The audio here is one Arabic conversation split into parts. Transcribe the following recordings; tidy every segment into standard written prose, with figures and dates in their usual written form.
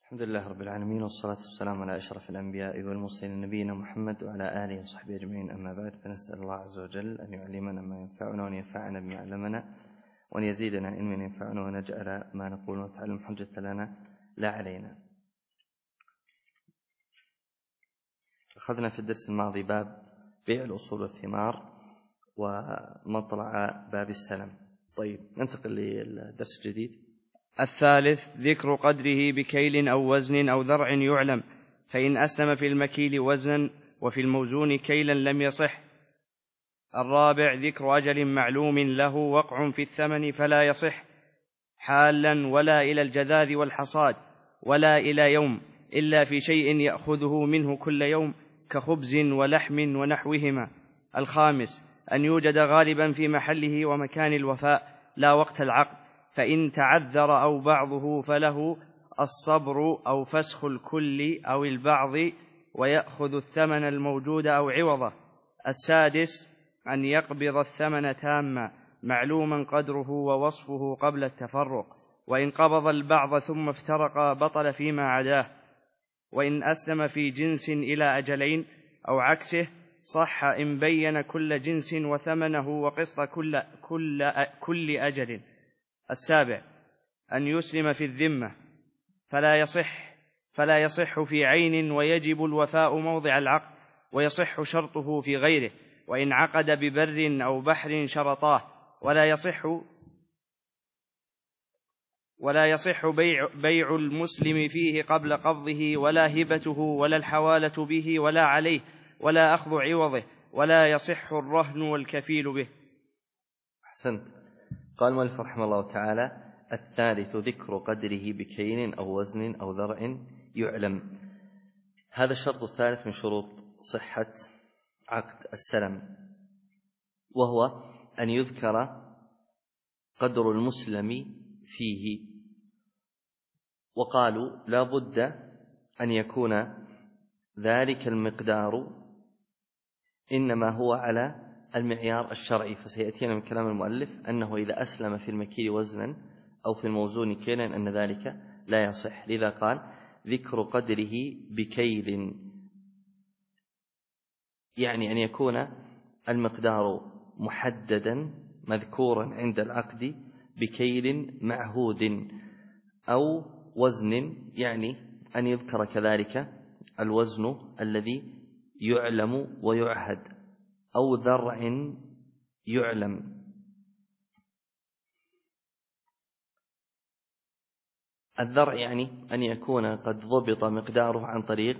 الحمد لله رب العالمين، والصلاة والسلام على أشرف الأنبياء والمرسلين نبينا محمد وعلى آله وصحبه أجمعين. أما بعد، فنسأل الله عز وجل أن يعلمنا ما ينفعنا وأن ينفعنا بما علمنا وأن يزيدنا علما ينفعنا ونجعل ما نقول ونتعلم حجة لنا لا علينا. أخذنا في الدرس الماضي باب بيع الأصول والثمار ومطلع باب السلم. طيب، ننتقل للدرس الجديد. الثالث ذكر قدره بكيل أو وزن أو ذرع يعلم، فإن أسلم في المكيل وزنا وفي الموزون كيلا لم يصح. الرابع ذكر أجل معلوم له وقع في الثمن فلا يصح حالا ولا إلى الجذاذ والحصاد ولا إلى يوم، إلا في شيء يأخذه منه كل يوم كخبز ولحم ونحوهما. الخامس أن يوجد غالبا في محله ومكان الوفاء لا وقت العقد، فإن تعذر أو بعضه فله الصبر أو فسخ الكل أو البعض ويأخذ الثمن الموجود أو عوضه. السادس أن يقبض الثمن تاما معلوما قدره ووصفه قبل التفرق، وإن قبض البعض ثم افترق بطل فيما عداه. وإن أسلم في جنس إلى أجلين أو عكسه صح إن بين كل جنس وثمنه وقسط كل أجل. السابع أن يسلم في الذمة فلا يصح في عين، ويجب الوفاء موضع العقد، ويصح شرطه في غيره، وإن عقد ببر أو بحر شرطاه. ولا يصح بيع المسلم فيه قبل قبضه، ولا هبته ولا الحوالة به ولا عليه، ولا أخذ عوضه، ولا يصح الرهن والكفيل به. أحسنت. قال المؤلف رحمه الله تعالى: الثالث ذكر قدره بكيل أو وزن أو ذرع يعلم. هذا الشرط الثالث من شروط صحة عقد السلم، وهو أن يذكر قدر المسلم فيه. وقالوا لا بد أن يكون ذلك المقدار إنما هو على المعيار الشرعي، فسيأتينا من كلام المؤلف أنه إذا أسلم في المكيل وزنا أو في الموزون كيلا أن ذلك لا يصح. لذا قال ذكر قدره بكيل، يعني أن يكون المقدار محددا مذكورا عند العقد بكيل معهود، أو وزن، يعني أن يذكر كذلك الوزن الذي يعلم ويعهد، أو ذرع يعلم. الذرع يعني أن يكون قد ضبط مقداره عن طريق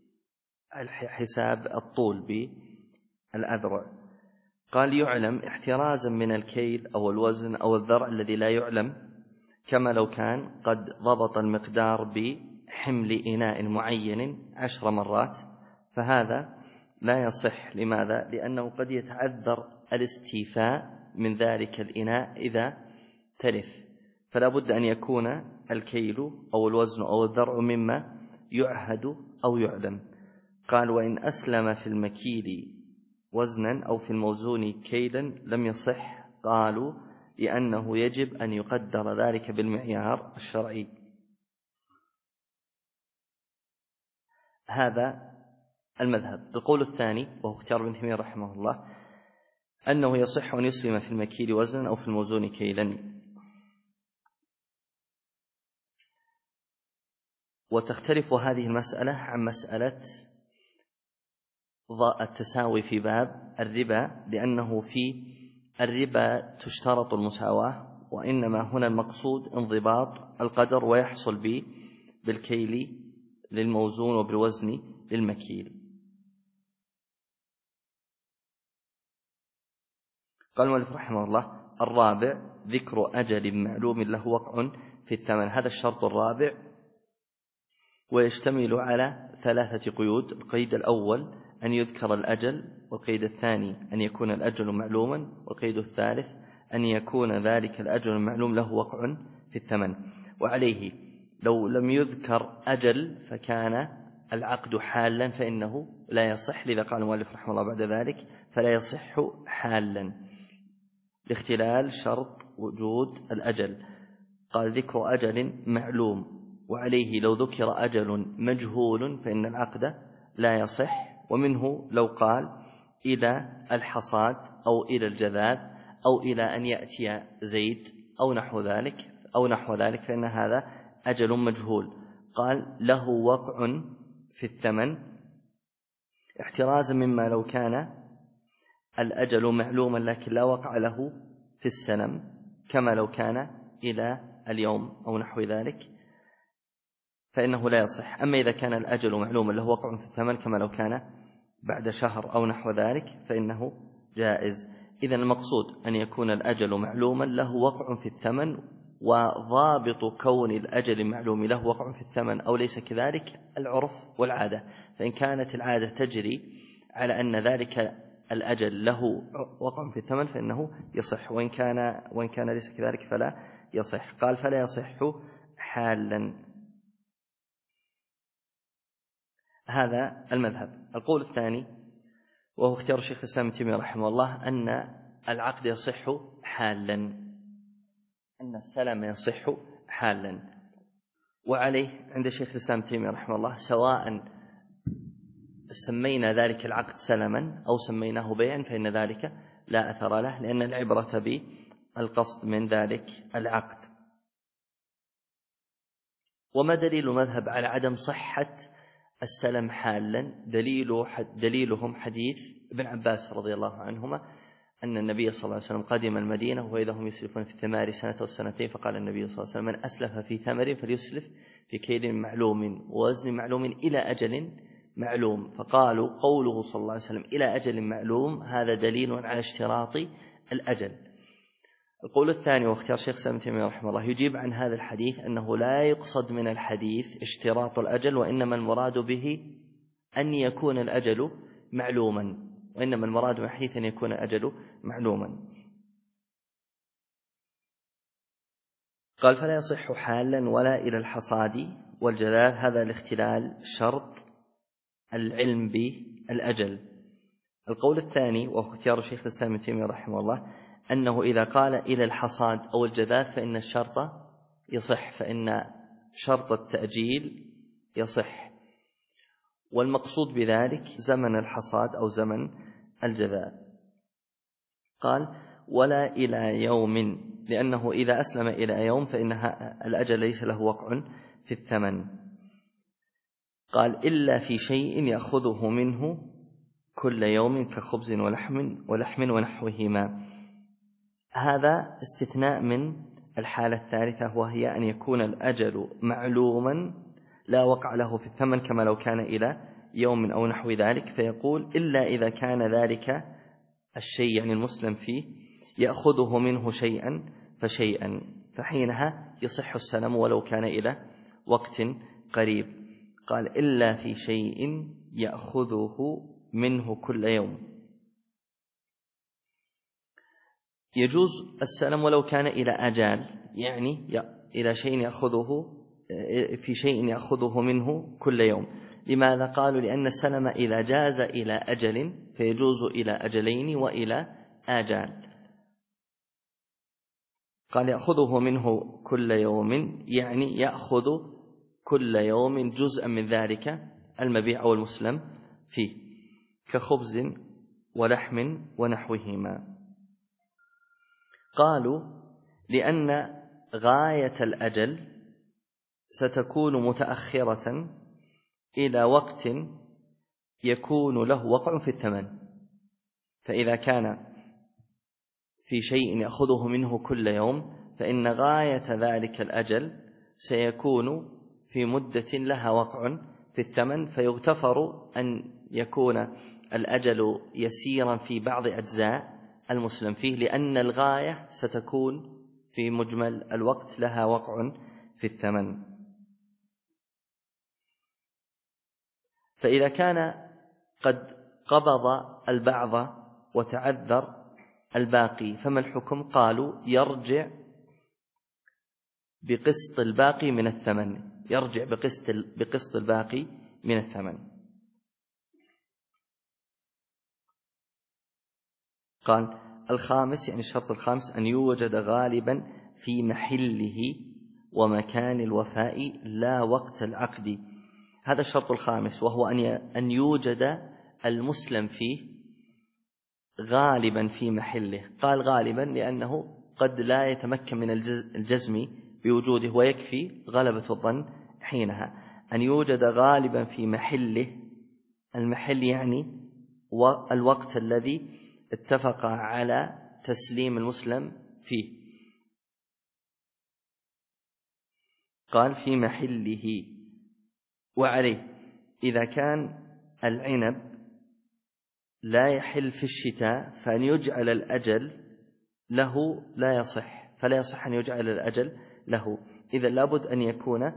حساب الطول بالأذرع. قال يعلم احترازا من الكيل أو الوزن أو الذرع الذي لا يعلم، كما لو كان قد ضبط المقدار بحمل إناء معين 10 مرات، فهذا لا يصح. لماذا؟ لأنه قد يتعذر الاستيفاء من ذلك الإناء إذا تلف، فلا بد أن يكون الكيل أو الوزن أو الذرع مما يعهد أو يعلم. قال وإن أسلم في المكيل وزنا أو في الموزون كيلا لم يصح. قالوا لأنه يجب أن يقدر ذلك بالمعيار الشرعي. هذا المذهب. القول الثاني وهو اختيار ابن تيمية رحمه الله أنه يصح أن يسلم في المكيل وزنا أو في الموزون كيلا. وتختلف هذه المسألة عن مسألة التساوي في باب الربا، لأنه في الربا تشترط المساواة، وإنما هنا المقصود انضباط القدر، ويحصل بالكيل للموزون وبالوزن للمكيل. قال المؤلف رحمه الله: الرابع ذكر أجل معلوم له وقع في الثمن. هذا الشرط الرابع، ويشتمل على 3 قيود. القيد الأول أن يذكر الأجل، والقيد الثاني أن يكون الأجل معلوما، والقيد الثالث أن يكون ذلك الأجل المعلوم له وقع في الثمن. وعليه لو لم يذكر أجل فكان العقد حالا فإنه لا يصح. لذا قال المؤلف رحمه الله بعد ذلك: فلا يصح حالا لاختلال شرط وجود الأجل. قال ذكر أجل معلوم وعليه لو ذكر أجل مجهول فإن العقد لا يصح. ومنه لو قال إلى الحصاد أو إلى الجذاذ أو إلى أن يأتي زيد أو نحو ذلك فإن هذا أجل مجهول. قال له وقع في الثمن احترازا مما لو كان الأجل معلوما لكن لا وقع له في السلم، كما لو كان إلى اليوم أو نحو ذلك فإنه لا يصح. أما إذا كان الأجل معلوما له وقع في الثمن كما لو كان بعد شهر أو نحو ذلك فإنه جائز. إذن المقصود أن يكون الأجل معلوما له وقع في الثمن، وضابط كون الأجل معلوم له وقع في الثمن أو ليس كذلك العرف والعادة. فإن كانت العادة تجري على أن ذلك الأجل له وقع في الثمن فإنه يصح، وإن كان ليس كذلك فلا يصح. قال فلا يصح حالا. هذا المذهب. القول الثاني وهو اختيار الشيخ الإسلام ابن تيمية رحمه الله أن العقد يصح حالا، أن السلم يصح حالا. وعليه عند الشيخ الإسلام ابن تيمية رحمه الله سواء سمينا ذلك العقد سلما أو سميناه بيعا فإن ذلك لا أثر له، لأن العبرة بالقصد من ذلك العقد. وما دليل المذهب على عدم صحة السلم حالا؟ دليلهم حديث ابن عباس رضي الله عنهما أن النبي صلى الله عليه وسلم قدم المدينة وإذا هم يسلفون في الثمار سنة والسنتين، فقال النبي صلى الله عليه وسلم من أسلف في ثمر فليسلف في كيل معلوم ووزن معلوم إلى أجل معلوم. فقالوا قوله صلى الله عليه وسلم إلى أجل معلوم هذا دليل على اشتراط الأجل. القول الثاني واختيار الشيخ الإسلام ابن تيمية رحمه الله يجيب عن هذا الحديث أنه لا يقصد من الحديث اشتراط الأجل، وإنما المراد به أن يكون الأجل معلوما، وإنما المراد من الحديث أن يكون الأجل معلوما. قال فلا يصح حالا ولا إلى الحصاد والجذاذ، هذا الاختلال شرط العلم بالأجل. القول الثاني وهو اختيار الشيخ الإسلام ابن تيمية رحمه الله أنه إذا قال إلى الحصاد أو الجذاذ فإن الشرط يصح، فإن شرط التأجيل يصح، والمقصود بذلك زمن الحصاد أو زمن الجذاذ. قال ولا إلى يوم، لأنه إذا أسلم إلى يوم فإن الأجل ليس له وقع في الثمن. قال إلا في شيء يأخذه منه كل يوم كخبز ولحم ونحوهما. هذا استثناء من الحالة الثالثة، وهي أن يكون الأجل معلوما لا وقع له في الثمن كما لو كان إلى يوم أو نحو ذلك، فيقول إلا إذا كان ذلك الشيء يعني المسلم فيه يأخذه منه شيئا فشيئا، فحينها يصح السلم ولو كان إلى وقت قريب. قال إلا في شيء يأخذه منه كل يوم. يجوز السلم ولو كان إلى أجال، يعني إلى شيء يأخذه في شيء يأخذه منه كل يوم. لماذا؟ قالوا لأن السلم إذا جاز إلى أجل فيجوز إلى أجلين وإلى آجال. قال يأخذه منه كل يوم يعني يأخذ كل يوم جزءا من ذلك المبيع أو المسلم فيه كخبز ولحم ونحوهما. قالوا لأن غاية الأجل ستكون متأخرة إلى وقت يكون له وقع في الثمن، فإذا كان في شيء يأخذه منه كل يوم فإن غاية ذلك الأجل سيكون في مدة لها وقع في الثمن، فيغتفر أن يكون الأجل يسيرا في بعض أجزاء المسلم فيه، لأن الغاية ستكون في مجمل الوقت لها وقع في الثمن. فإذا كان قد قبض البعض وتعذر الباقي فما الحكم؟ قالوا يرجع بقسط الباقي من الثمن، يرجع بقسط الباقي من الثمن. قال الخامس يعني الشرط الخامس أن يوجد غالبا في محله ومكان الوفاء لا وقت العقد. هذا الشرط الخامس، وهو أن يوجد المسلم فيه غالبا في محله. قال غالبا لأنه قد لا يتمكن من الجزم بوجوده ويكفي غلبة الظن حينها. أن يوجد غالبا في محله، المحل يعني والوقت الذي اتفق على تسليم المسلم فيه. قال في محله وعليه. إذا كان العنب لا يحل في الشتاء فأن يجعل الأجل له لا يصح، فلا يصح أن يجعل الأجل له. إذا لابد أن يكون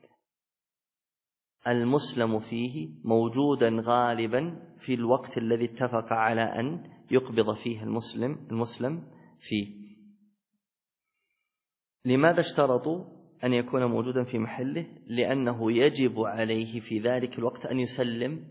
المسلم فيه موجودا غالبا في الوقت الذي اتفق على أن يقبض فيه المسلم فيه. لماذا اشترطوا أن يكون موجودا في محله؟ لأنه يجب عليه في ذلك الوقت أن يسلم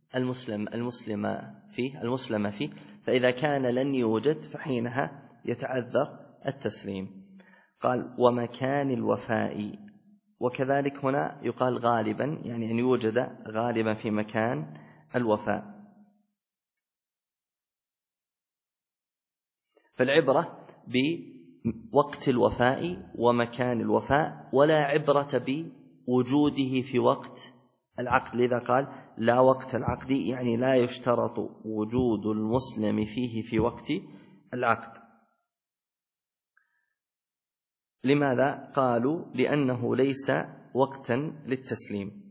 المسلم فيه، فإذا كان لن يوجد فحينها يتعذر التسليم. قال ومكان الوفاء، وكذلك هنا يقال غالبا، يعني أن يوجد غالبا في مكان الوفاء. فالعبرة بوقت الوفاء ومكان الوفاء، ولا عبرة بوجوده في وقت العقد. لذا قال لا وقت العقد، يعني لا يشترط وجود المسلم فيه في وقت العقد. لماذا؟ قالوا لأنه ليس وقتا للتسليم.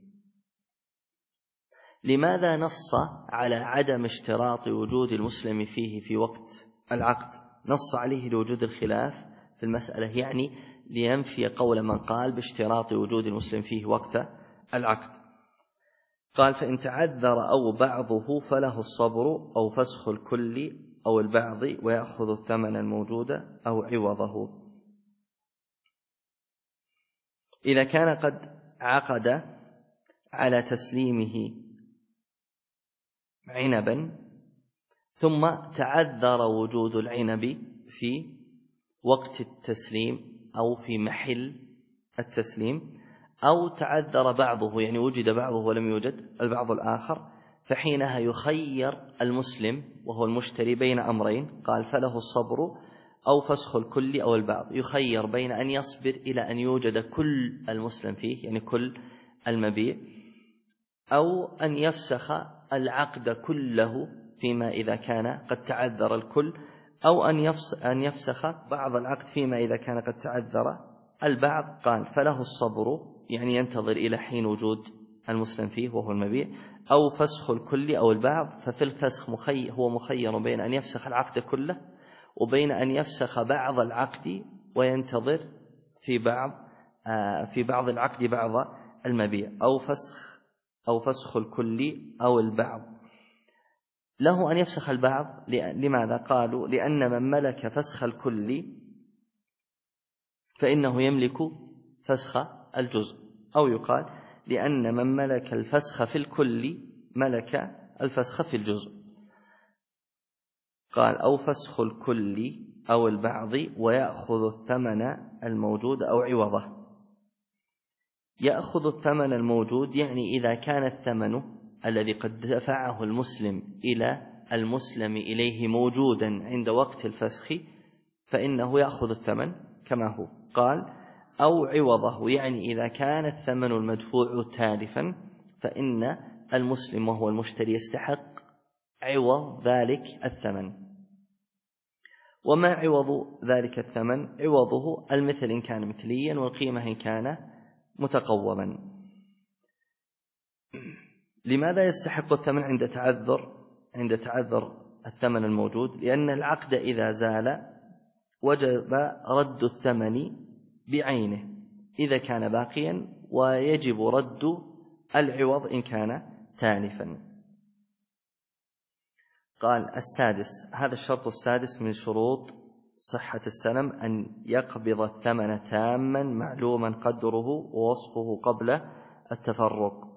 لماذا نص على عدم اشتراط وجود المسلم فيه في وقت العقد؟ نص عليه لوجود الخلاف في المسألة، يعني لينفي قول من قال باشتراط وجود المسلم فيه وقت العقد. قال فإن تعذر أو بعضه فله الصبر أو فسخ الكل أو البعض ويأخذ الثمن الموجود أو عوضه. إذا كان قد عقد على تسليمه عنبا ثم تعذر وجود العنب في وقت التسليم أو في محل التسليم، أو تعذر بعضه، يعني وجد بعضه ولم يوجد البعض الآخر، فحينها يخير المسلم وهو المشتري بين أمرين. قال فله الصبر أو فسخ الكل أو البعض، يخير بين أن يصبر إلى أن يوجد كل المسلم فيه، يعني كل المبيع، أو أن يفسخ العقد كله فيما إذا كان قد تعذر الكل، أو أن يفسخ بعض العقد فيما إذا كان قد تعذر البعض. قال فله الصبر، يعني ينتظر إلى حين وجود المسلم فيه وهو المبيع، أو فسخ الكل أو البعض. ففي الفسخ هو مخير بين أن يفسخ العقد كله وبين أن يفسخ بعض العقد وينتظر في بعض العقد بعض المبيع، أو فسخ الكل أو البعض. له أن يفسخ البعض. لماذا؟ قالوا لأن من ملك فسخ الكل فإنه يملك فسخ الجزء، أو يقال لأن من ملك الفسخ في الكل ملك الفسخ في الجزء. قال أو فسخ الكل أو البعض ويأخذ الثمن الموجود أو عوضه. يأخذ الثمن الموجود يعني إذا كان الثمن الذي قد دفعه المسلم إلى المسلم إليه موجودا عند وقت الفسخ فإنه يأخذ الثمن كما هو. قال أو عوضه، يعني إذا كان الثمن المدفوع تالفا فإن المسلم وهو المشتري يستحق عوض ذلك الثمن. وما عوض ذلك الثمن؟ عوضه المثل إن كان مثليا، والقيمة إن كان متقوما. لماذا يستحق الثمن عند تعذر الثمن الموجود؟ لأن العقد إذا زال وجب رد الثمن بعينه إذا كان باقيا، ويجب رد العوض إن كان تالفا. قال السادس، هذا الشرط السادس من شروط صحة السلم، أن يقبض الثمن تاما معلوما قدره ووصفه قبل التفرق.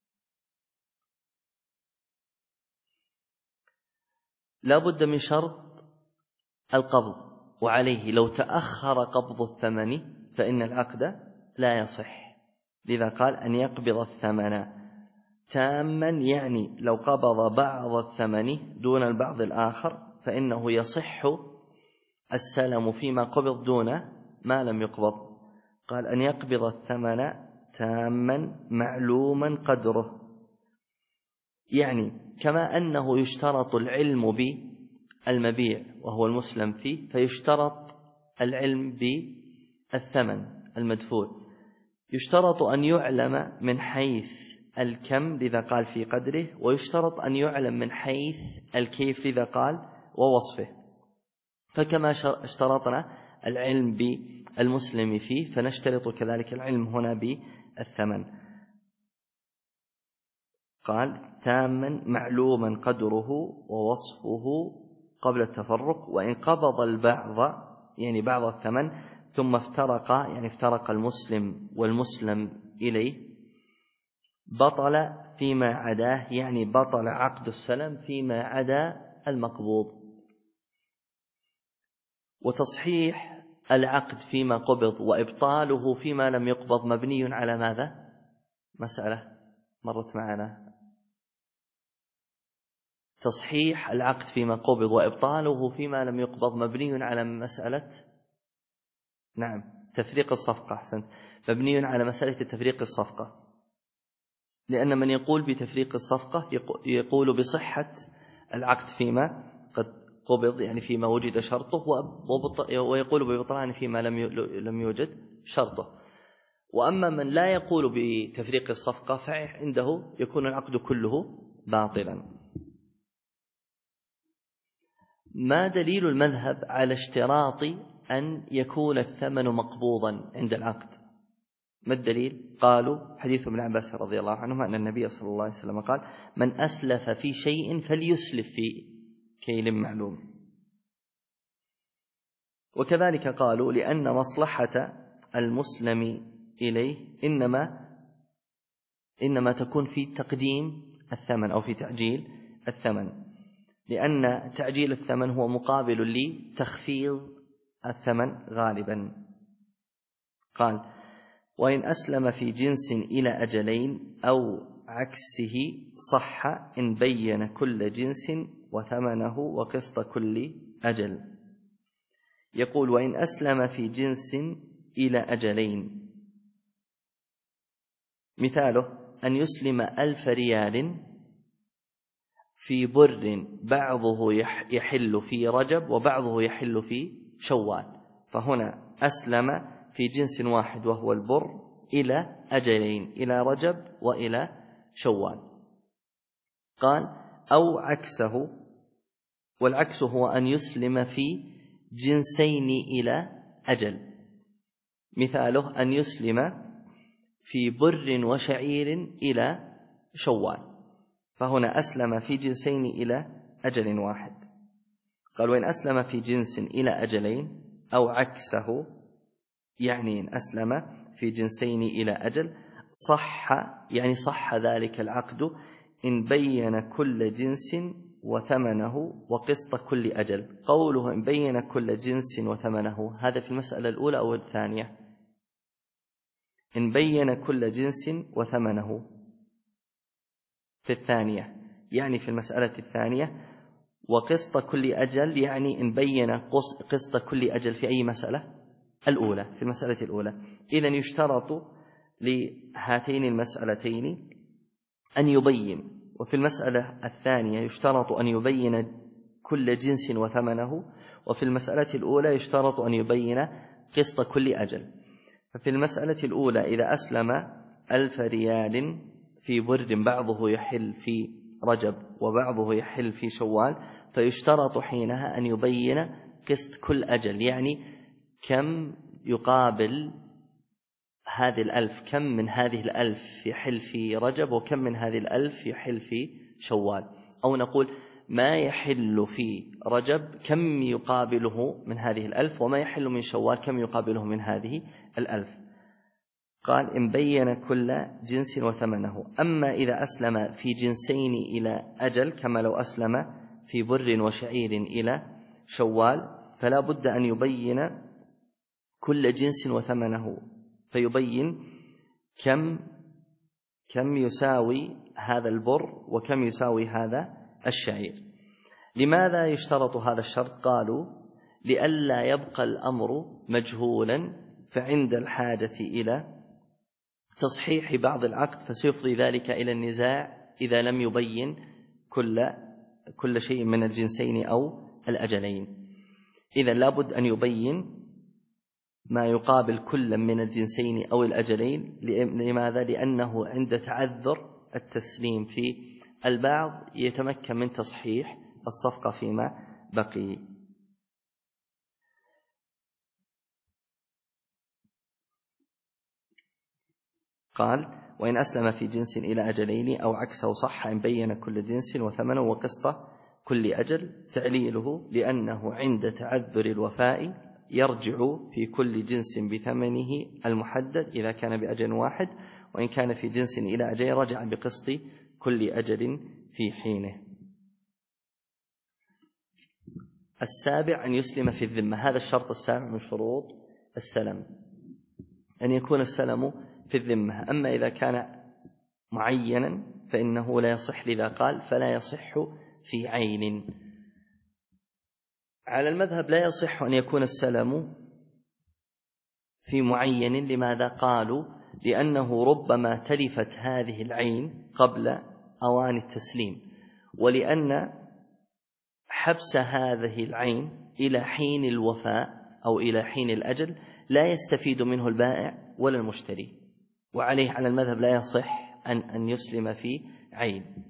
لا بد من شرط القبض، وعليه لو تأخر قبض الثمن فإن العقد لا يصح، لذا قال أن يقبض الثمن تاما، يعني لو قبض بعض الثمن دون البعض الآخر فإنه يصح السلم فيما قبض دون ما لم يقبض. قال أن يقبض الثمن تاما معلوما قدره، يعني كما أنه يشترط العلم بالمبيع وهو المسلم فيه، فيشترط العلم بالثمن المدفوع، يشترط أن يعلم من حيث الكم لذا قال في قدره، ويشترط أن يعلم من حيث الكيف لذا قال ووصفه. فكما اشترطنا العلم بالمسلم فيه فنشترط كذلك العلم هنا بالثمن. قال تاما معلوما قدره ووصفه قبل التفرق، وإن قبض البعض يعني بعض الثمن ثم افترق يعني افترق المسلم والمسلم إليه بطل فيما عداه، يعني بطل عقد السلم فيما عدا المقبوض. وتصحيح العقد فيما قبض وإبطاله فيما لم يقبض مبني على ماذا؟ مسألة مرت معنا. تصحيح العقد فيما قبض وإبطاله فيما لم يقبض مبني على مسألة نعم تفريق الصفقة. أحسنت، مبني على مسألة تفريق الصفقة، لأن من يقول بتفريق الصفقة يقول بصحة العقد فيما قد قبض يعني فيما وجد شرطه، ويقول ببطلان فيما لم يوجد شرطه. وأما من لا يقول بتفريق الصفقة فعنده يكون العقد كله باطلا. ما دليل المذهب على اشتراط أن يكون الثمن مقبوضا عند العقد؟ ما الدليل؟ قالوا حديث ابن عباس رضي الله عنهما أن النبي صلى الله عليه وسلم قال من أسلف في شيء فليسلف في كيل معلوم. وكذلك قالوا لأن مصلحة المسلم إليه إنما تكون في تقديم الثمن أو في تعجيل الثمن، لأن تعجيل الثمن هو مقابل لتخفيض الثمن غالبا. قال وإن أسلم في جنس إلى أجلين أو عكسه صح إن بين كل جنس وثمنه وقسط كل أجل. يقول وإن أسلم في جنس إلى أجلين، مثاله أن يسلم 1000 ريال في بر بعضه يحل في رجب وبعضه يحل في شوال، فهنا أسلم في جنس واحد وهو البر إلى أجلين، إلى رجب وإلى شوال. قال أو عكسه، والعكس هو أن يسلم في جنسين إلى أجل، مثاله أن يسلم في بر وشعير إلى شوال، فهنا أسلم في جنسين إلى أجل واحد. قال وإن أسلم في جنس إلى أجلين أو عكسه، يعني إن أسلم في جنسين إلى أجل صح، يعني صح ذلك العقد إن بين كل جنس وثمنه وقسط كل أجل. قوله إن بين كل جنس وثمنه هذا في المسألة الأولى أو الثانية؟ إن بين كل جنس وثمنه في الثانية، يعني في المسألة الثانية. وقسط كل أجل يعني إن بين قسط كل أجل في أي مسألة؟ الأولى، في المسألة الأولى. إذن يشترط لهاتين المسألتين أن يبين، وفي المسألة الثانية يشترط أن يبين كل جنس وثمنه، وفي المسألة الأولى يشترط أن يبين قسط كل أجل. ففي المسألة الأولى إذا أسلم 1000 ريال في بر بعضه يحل في رجب وبعضه يحل في شوال، فيشترط حينها أن يبين قسط كل أجل، يعني كم يقابل هذه 1000، كم من هذه 1000 يحل في رجب وكم من هذه 1000 يحل في شوال، أو نقول ما يحل في رجب كم يقابله من هذه 1000 وما يحل من شوال كم يقابله من هذه 1000. قال إن بين كل جنس وثمنه. أما إذا أسلم في جنسين إلى أجل كما لو أسلم في بر وشعير إلى شوال فلا بد أن يبين كل جنس وثمنه، فيبين كم يساوي هذا البر وكم يساوي هذا الشعير. لماذا يشترط هذا الشرط؟ قالوا لئلا يبقى الأمر مجهولا فعند الحاجة إلى تصحيح بعض العقد فسيفضي ذلك إلى النزاع إذا لم يبين كل شيء من الجنسين أو الأجلين. إذا لابد أن يبين ما يقابل كل من الجنسين أو الأجلين. لماذا؟ لأنه عند تعذر التسليم في البعض يتمكن من تصحيح الصفقة فيما بقي. قال وإن أسلم في جنس إلى أجلين أو عكسه صح إن بين كل جنس وثمنه وقسط كل أجل. تعليله لأنه عند تعذر الوفاء يرجع في كل جنس بثمنه المحدد إذا كان بأجل واحد، وإن كان في جنس إلى أجل رجع بقسط كل أجل في حينه. السابع أن يسلم في الذمة. هذا الشرط السابع من شروط السلم، أن يكون السلم في الذمة. أما إذا كان معينا فإنه لا يصح، لذا قال فلا يصح في عين. على المذهب لا يصح أن يكون السلم في معين. لماذا؟ قالوا لأنه ربما تلفت هذه العين قبل أوان التسليم، ولأن حبس هذه العين إلى حين الوفاء أو إلى حين الأجل لا يستفيد منه البائع ولا المشتري، وعليه على المذهب لا يصح أن يسلم في عين.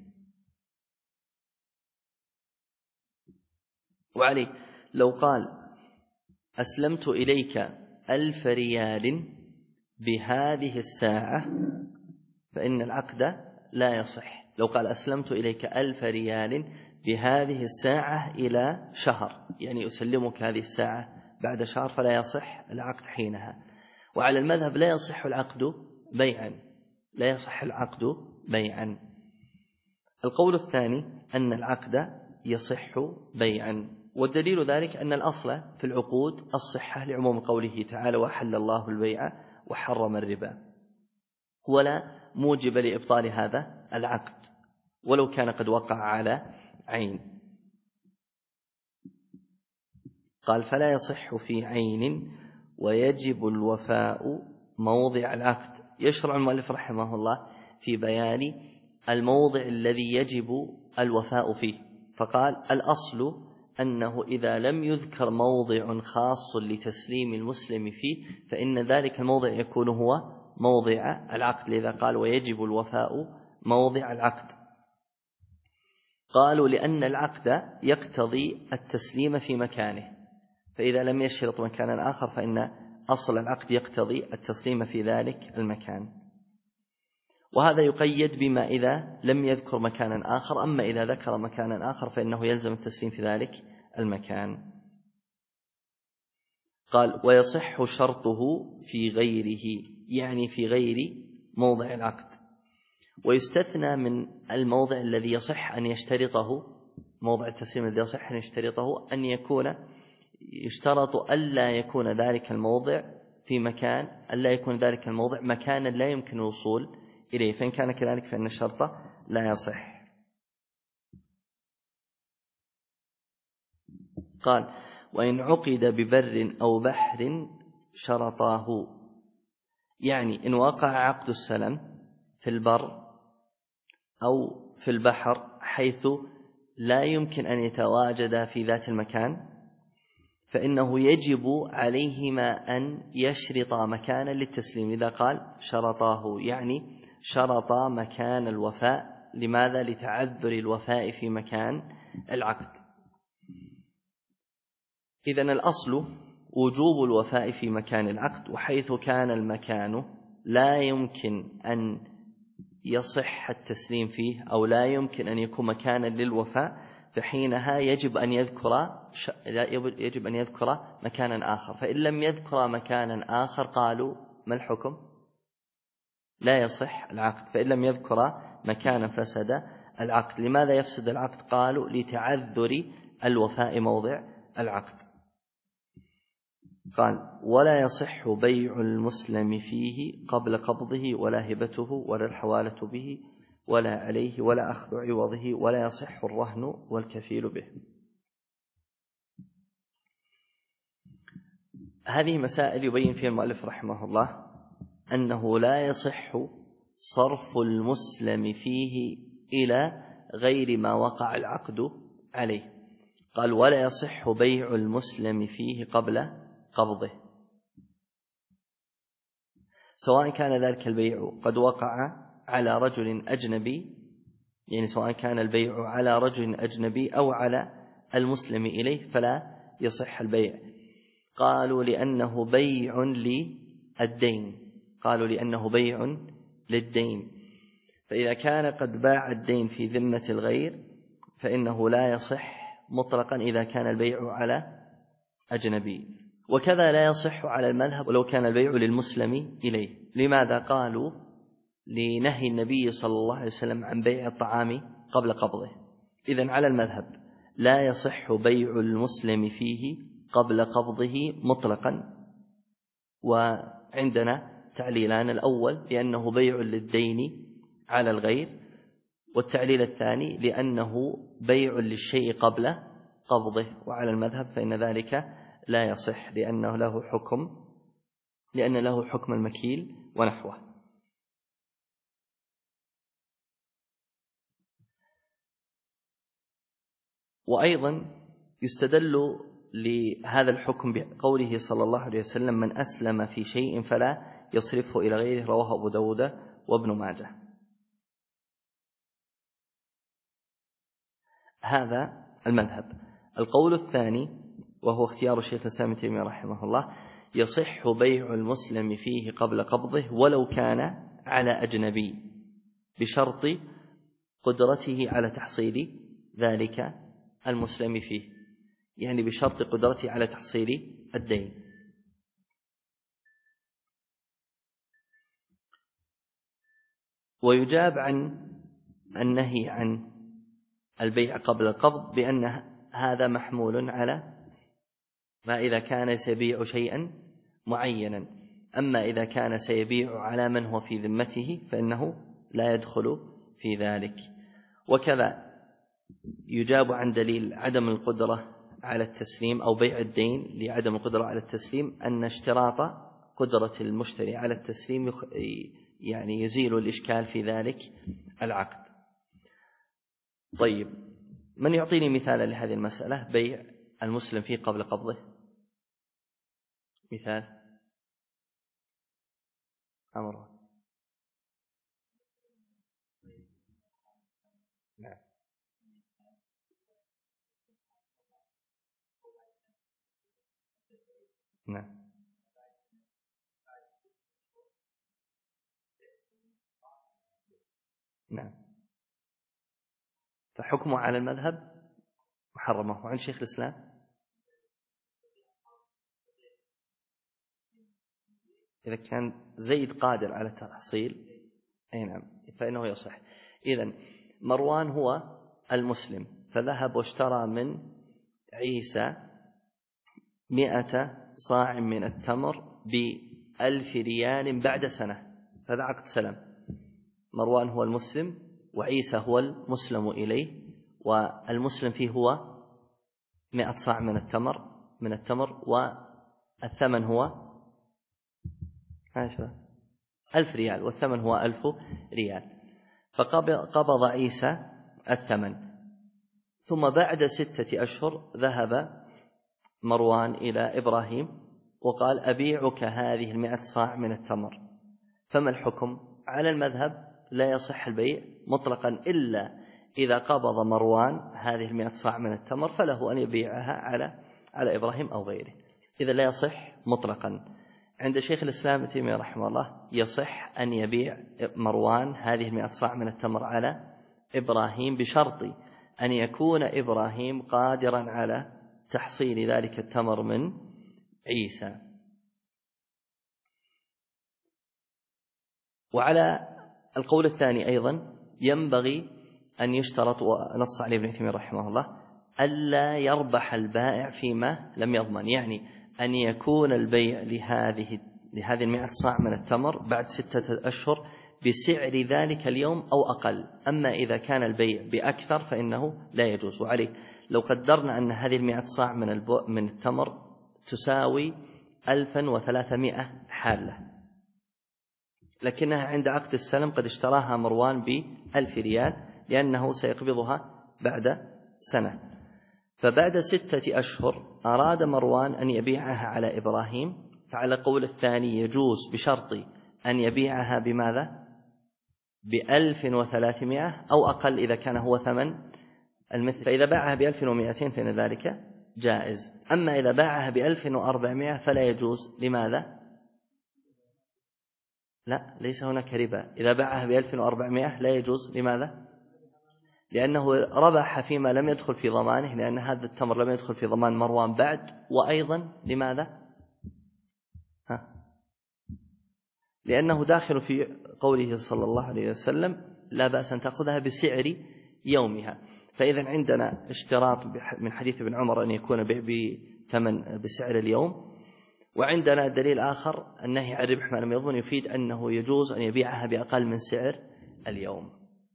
وعليه لو قال أسلمت إليك 1000 ريال بهذه الساعة فإن العقد لا يصح. لو قال أسلمت إليك 1000 ريال بهذه الساعة إلى شهر، يعني أسلمك هذه الساعة بعد شهر، فلا يصح العقد حينها. وعلى المذهب لا يصح العقد بيعا، لا يصح العقد بيعا. القول الثاني أن العقد يصح بيعا، والدليل ذلك أن الأصل في العقود الصحة لعموم قوله تعالى وأحل الله البيع وحرم الربا، ولا موجب لإبطال هذا العقد ولو كان قد وقع على عين. قال فلا يصح في عين ويجب الوفاء موضع العقد. يشرع المؤلف رحمه الله في بيان الموضع الذي يجب الوفاء فيه، فقال الأصل أنه إذا لم يذكر موضع خاص لتسليم المسلم فيه فإن ذلك الموضع يكون هو موضع العقد، لذا قال ويجب الوفاء موضع العقد. قالوا لأن العقد يقتضي التسليم في مكانه، فإذا لم يشترط مكانا آخر فإن أصل العقد يقتضي التسليم في ذلك المكان. وهذا يقيد بما إذا لم يذكر مكانا آخر، أما إذا ذكر مكانا آخر فإنه يلزم التسليم في ذلك المكان. قال ويصح شرطه في غيره، يعني في غير موضع العقد. ويستثنى من الموضع الذي يصح أن يشترطه، موضع التسليم الذي يصح أن يشترطه، أن يكون يشترط ألا يكون ذلك الموضع في مكان، ألا يكون ذلك الموضع مكانا لا يمكن الوصول إليه، فإن كان كذلك فإن الشرط لا يصح. قال وإن عقد ببر أو بحر شرطاه، يعني إن وقع عقد السلم في البر أو في البحر حيث لا يمكن أن يتواجد في ذات المكان فإنه يجب عليهما أن يشرطا مكانا للتسليم. إذا قال شرطاه يعني شرطا مكان الوفاء. لماذا؟ لتعذر الوفاء في مكان العقد. إذن الأصل وجوب الوفاء في مكان العقد، وحيث كان المكان لا يمكن أن يصح التسليم فيه أو لا يمكن أن يكون مكانا للوفاء فحينها يجب أن يذكر مكانا آخر. فإن لم يذكر مكانا آخر قالوا ما الحكم؟ لا يصح العقد. فإن لم يذكر مكانا فسد العقد. لماذا يفسد العقد؟ قالوا لتعذر الوفاء موضع العقد. قال: ولا يصح بيع المسلم فيه قبل قبضه ولا هبته ولا الحوالة به ولا عليه ولا أخذ عوضه، ولا يصح الرهن والكفيل به. هذه مسائل يبين فيها المؤلف رحمه الله أنه لا يصح صرف المسلم فيه إلى غير ما وقع العقد عليه. قال: ولا يصح بيع المسلم فيه قبل قبضه، سواء كان ذلك البيع قد وقع على رجل أجنبي، يعني سواء كان البيع على رجل أجنبي أو على المسلم إليه فلا يصح البيع. قالوا لأنه بيع للدين، قالوا لأنه بيع للدين، فإذا كان قد باع الدين في ذمة الغير فإنه لا يصح مطلقا إذا كان البيع على أجنبي. وكذا لا يصح على المذهب ولو كان البيع للمسلم إليه. لماذا؟ قالوا: لنهي النبي صلى الله عليه وسلم عن بيع الطعام قبل قبضه. إذن على المذهب لا يصح بيع المسلم فيه قبل قبضه مطلقا. وعندنا تعليلان: الأول لأنه بيع للدين على الغير، والتعليل الثاني لأنه بيع للشيء قبل قبضه. وعلى المذهب فإن ذلك لا يصح لأن له حكم المكيل ونحوه. وأيضا يستدل لهذا الحكم بقوله صلى الله عليه وسلم: من أسلم في شيء فلا يصرفه إلى غيره، رواه أبو داود وابن ماجه. هذا المذهب. القول الثاني وهو اختيار الشيخ الإسلام ابن تيمية رحمه الله: يصح بيع المسلم فيه قبل قبضه ولو كان على أجنبي بشرط قدرته على تحصيل ذلك المسلم فيه، يعني بشرط قدرته على تحصيل الدين. ويجاب عن النهي عن البيع قبل القبض بأن هذا محمول على ما إذا كان سيبيع شيئا معينا، أما إذا كان سيبيع على من هو في ذمته فإنه لا يدخل في ذلك. وكذا يجاب عن دليل عدم القدرة على التسليم أو بيع الدين لعدم القدرة على التسليم أن اشتراط قدرة المشتري على التسليم يعني يزيل الإشكال في ذلك العقد. طيب، من يعطيني مثالا لهذه المسألة؟ بيع المسلم فيه قبل قبضه، مثال. أمره. نعم. نعم. نعم. فحكمه على المذهب محرمه. عن شيخ الإسلام إذا كان زيد قادر على التحصيل أي نعم فإنه يصح. إذن مروان هو المسلم فذهب واشترى من عيسى 100 صاع من التمر ب1,000 ريال بعد سنة، هذا عقد سلم. مروان هو المسلم وعيسى هو المسلم إليه، والمسلم فيه هو 100 صاع من التمر والثمن هو 1,000 ريال والثمن هو 1,000 ريال. فقبض عيسى الثمن، ثم بعد 6 أشهر ذهب مروان إلى إبراهيم وقال: أبيعك هذه 100 صاع من التمر. فما الحكم؟ على المذهب لا يصح البيع مطلقا إلا إذا قبض مروان هذه 100 صاع من التمر فله أن يبيعها على إبراهيم أو غيره، إذا لا يصح مطلقا. عند شيخ الإسلام ابن تيمية رحمه الله يصح أن يبيع مروان هذه 100 صاع من التمر على إبراهيم بشرط أن يكون إبراهيم قادرا على تحصيل ذلك التمر من عيسى. وعلى القول الثاني أيضا ينبغي أن يشترط، ونص عليه ابن تيمية رحمه الله، ألا يربح البائع فيما لم يضمن. يعني أن يكون البيع لهذه 100 صاع من التمر بعد 6 أشهر بسعر ذلك اليوم أو أقل. أما إذا كان البيع بأكثر فإنه لا يجوز. وعليه لو قدرنا أن هذه 100 صاع من التمر تساوي 1300 حالة، لكنها عند عقد السلم قد اشتراها مروان ب1000 ريال لأنه سيقبضها بعد سنة، فبعد 6 أشهر أراد مروان أن يبيعها على إبراهيم، فعلى قول الثاني يجوز بشرط أن يبيعها بماذا؟ ب1300 أو أقل إذا كان هو ثمن المثل، فإذا باعها ب1200 فإن ذلك جائز. أما إذا باعها ب1400 فلا يجوز. لماذا؟ لا، ليس هناك ربا. إذا باعها ب1400 لا يجوز. لماذا؟ لأنه ربح فيما لم يدخل في ضمانه، لأن هذا التمر لم يدخل في ضمان مروان بعد. وأيضا لماذا؟ لأنه داخل في قوله صلى الله عليه وسلم لا بأس أن تأخذها بسعر يومها. فإذا عندنا اشتراط من حديث ابن عمر أن يكون بثمن بسعر اليوم، وعندنا دليل آخر النهي عن الربح ما لم يضمن يفيد أنه يجوز أن يبيعها بأقل من سعر اليوم.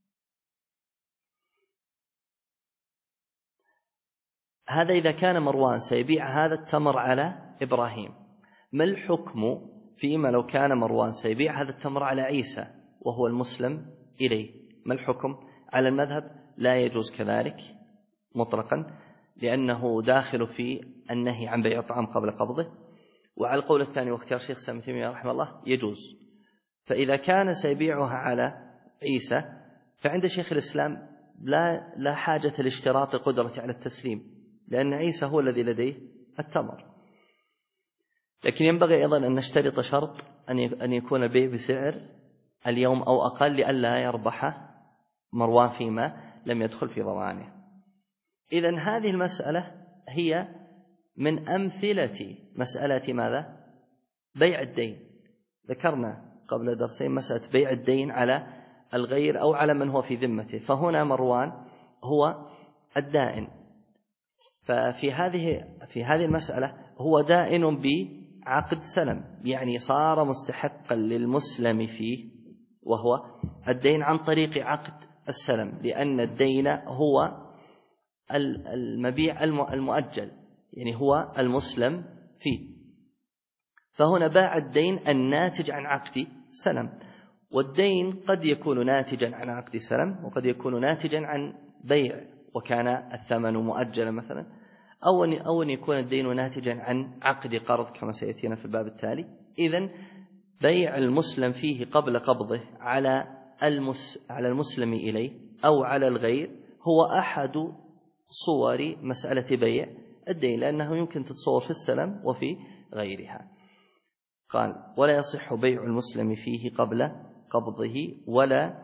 هذا إذا كان مروان سيبيع هذا التمر على إبراهيم. ما الحكم فيما لو كان مروان سيبيع هذا التمر على عيسى وهو المسلم إليه؟ ما الحكم؟ على المذهب لا يجوز كذلك مطلقا، لأنه داخل في النهي عن بيع الطعام قبل قبضه. وعلى القول الثاني واختيار شيخ الإسلام ابن تيمية رحمه الله يجوز. فإذا كان سيبيعها على عيسى فعند شيخ الإسلام لا حاجة لاشتراط القدرة على التسليم، لأن عيسى هو الذي لديه التمر. لكن ينبغي أيضا أن نشترط شرط أن يكون البيع بسعر اليوم أو أقل لئلا يربح مروان فيما لم يدخل في ضمانه. إذن هذه المسألة هي من أمثلة مسألة ماذا؟ بيع الدين. ذكرنا قبل درسين مسألة بيع الدين على الغير أو على من هو في ذمته، فهنا مروان هو الدائن، ففي هذه المسألة هو دائن بعقد سلم، يعني صار مستحقا للمسلم فيه وهو الدين عن طريق عقد السلم، لأن الدين هو المبيع المؤجل، يعني هو المسلم فيه. فهنا باع الدين الناتج عن عقد سلم، والدين قد يكون ناتجا عن عقد سلم وقد يكون ناتجا عن بيع وكان الثمن مؤجلا مثلا، أو أن يكون الدين ناتجا عن عقد قرض كما سيأتينا في الباب التالي. إذن بيع المسلم فيه قبل قبضه على المسلم إليه أو على الغير هو أحد صور مسألة بيع الدين، لأنه يمكن تتصور في السلم وفي غيرها. قال ولا يصح بيع المسلم فيه قبل قبضه ولا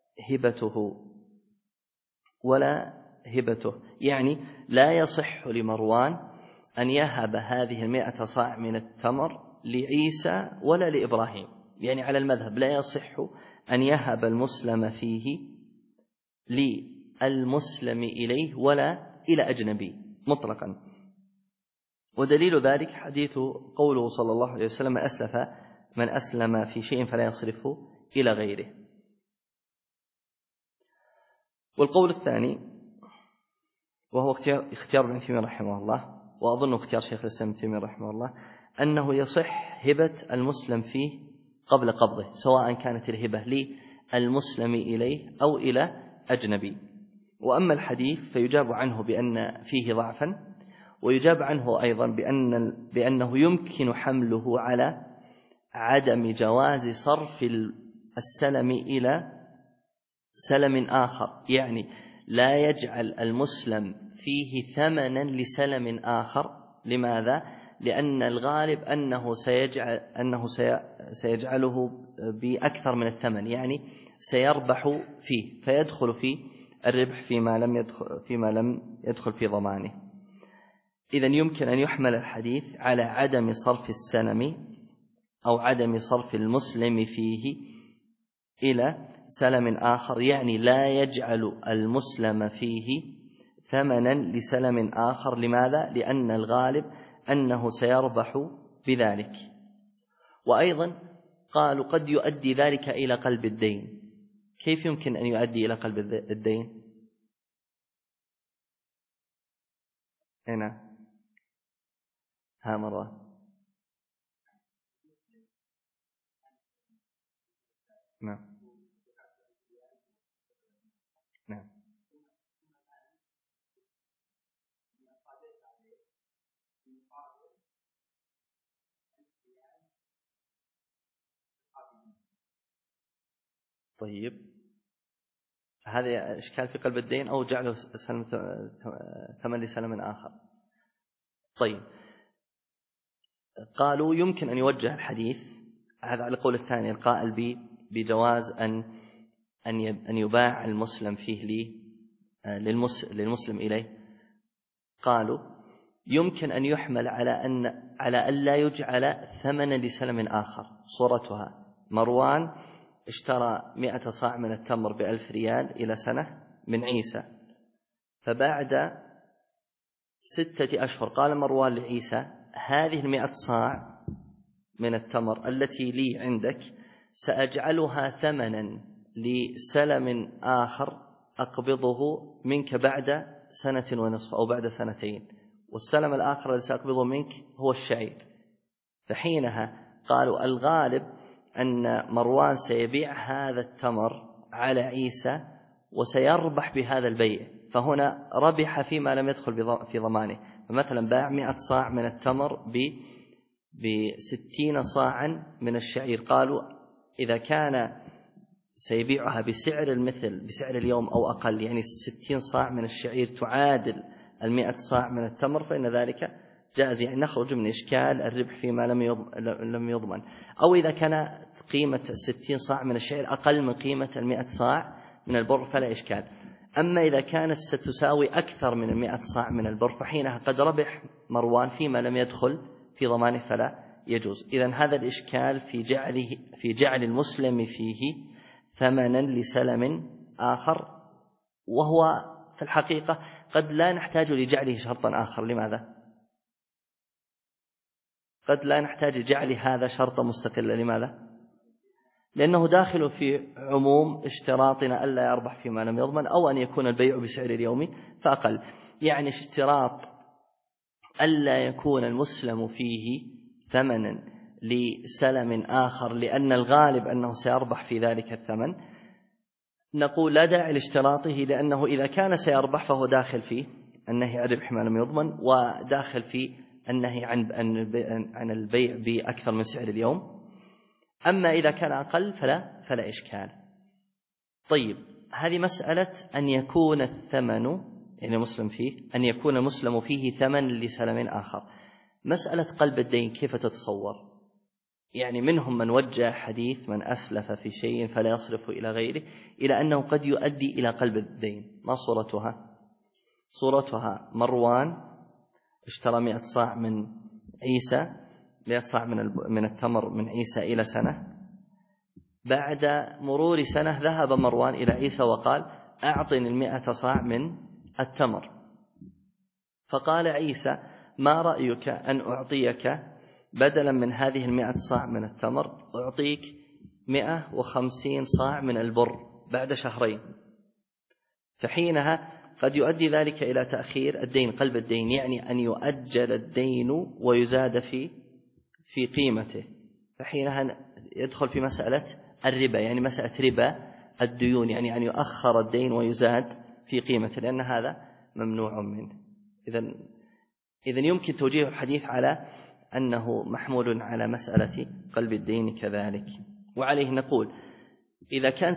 هبته، يعني لا يصح لمروان أن يهب هذه 100 صاع من التمر لعيسى ولا لإبراهيم، يعني على المذهب لا يصح أن يهب المسلم فيه للمسلم إليه ولا إلى أجنبي مطلقا. ودليل ذلك حديث قوله صلى الله عليه وسلم من أسلم في شيء فلا يصرفه إلى غيره. والقول الثاني وهو اختيار ابن تيمية رحمه الله، وأظن اختيار شيخ الإسلام ابن تيمية رحمه الله، أنه يصح هبة المسلم فيه قبل قبضه، سواء كانت الهبة للمسلم إليه أو إلى أجنبي. وأما الحديث فيجاب عنه بأن فيه ضعفا، ويجاب عنه أيضا بأنه يمكن حمله على عدم جواز صرف السلم إلى سلم آخر، يعني لا يجعل المسلم فيه ثمنا لسلم آخر. لماذا؟ لأن الغالب أنه سيجعله بأكثر من الثمن، يعني سيربح فيه فيدخل في الربح فيما لم يدخل في ضمانه. إذن يمكن أن يحمل الحديث على عدم صرف السلم أو عدم صرف المسلم فيه إلى سلم آخر، يعني لا يجعل المسلم فيه ثمنا لسلم آخر. لماذا؟ لأن الغالب أنه سيربح بذلك. وأيضا قالوا قد يؤدي ذلك إلى قلب الدين. كيف يمكن أن يؤدي إلى قلب الدين؟ هنا ها مرة. نعم نعم طيب، هذا إشكال في قلب الدين أو جعله سلم ثمن لسلم آخر. طيب، قالوا يمكن أن يوجه الحديث هذا على قول الثاني القائل بجواز أن يباع المسلم فيه للمسلم إليه. قالوا يمكن أن يحمل على أن لا يجعل ثمنا لسلم آخر. صورتها مروان اشترى 100 صاع من التمر ب1000 ريال إلى سنة من عيسى، فبعد 6 أشهر قال مروان لعيسى: هذه 100 صاع من التمر التي لي عندك سأجعلها ثمنا لسلم آخر أقبضه منك بعد 1.5 سنة أو بعد 2 سنين، والسلم الآخر الذي سأقبضه منك هو الشعير. فحينها قالوا الغالب أن مروان سيبيع هذا التمر على عيسى وسيربح بهذا البيع، فهنا ربح فيما لم يدخل في ضمانه. فمثلا باع 100 صاع من التمر ب60 صاعا من الشعير. قالوا إذا كان سيبيعها بسعر المثل بسعر اليوم أو أقل، يعني 60 صاع من الشعير تعادل 100 صاع من التمر، فإن ذلك جائز، يعني نخرج من إشكال الربح فيما لم يضمن. أو إذا كانت قيمة 60 صاع من الشعير أقل من قيمة 100 صاع من البر فلا إشكال. أما إذا كانت ستساوي أكثر من 100 صاع من البر فحينها قد ربح مروان فيما لم يدخل في ضمانه فلا يجوز. إذن هذا الإشكال في جعل المسلم فيه ثمنا لسلم آخر، وهو في الحقيقة قد لا نحتاج لجعله شرطا آخر. لماذا؟ قد لا نحتاج لجعل هذا شرطا مستقلا. لماذا؟ لأنه داخل في عموم اشتراطنا ألا يربح فيما لم يضمن، أو أن يكون البيع بسعر اليوم فأقل. يعني اشتراط ألا يكون المسلم فيه ثمنا لسلم آخر لأن الغالب أنه سيربح في ذلك الثمن، نقول لا داعي لاشتراطه، لأنه إذا كان سيربح فهو داخل فيه النهي عن ربح ما لم يضمن، وداخل فيه النهي عن البيع بأكثر من سعر اليوم. أما إذا كان أقل فلا إشكال. طيب، هذه مسألة أن يكون الثمن يعني المسلم فيه أن يكون المسلم فيه ثمن لسلم آخر. مسألة قلب الدين كيف تتصور؟ يعني منهم من وجه حديث من أسلف في شيء فلا يصرف إلى غيره إلى أنه قد يؤدي إلى قلب الدين. ما صورتها؟ صورتها مروان اشترى 100 صاع من عيسى، 100 صاع من التمر من عيسى إلى سنة. بعد مرور سنة ذهب مروان إلى عيسى وقال: أعطني 100 صاع من التمر. فقال عيسى: ما رأيك أن أعطيك بدلا من هذه 100 صاع من التمر أعطيك 150 صاع من البر بعد 2 شهر. فحينها قد يؤدي ذلك إلى تأخير الدين، قلب الدين، يعني أن يؤجل الدين ويزاد في قيمته. فحينها يدخل في مسألة الربا، يعني مسألة ربا الديون، يعني أن يؤخر الدين ويزاد في قيمته، لأن هذا ممنوع منه. إذن يمكن توجيه الحديث على أنه محمول على مسألة قلب الدين كذلك. وعليه نقول إذا كان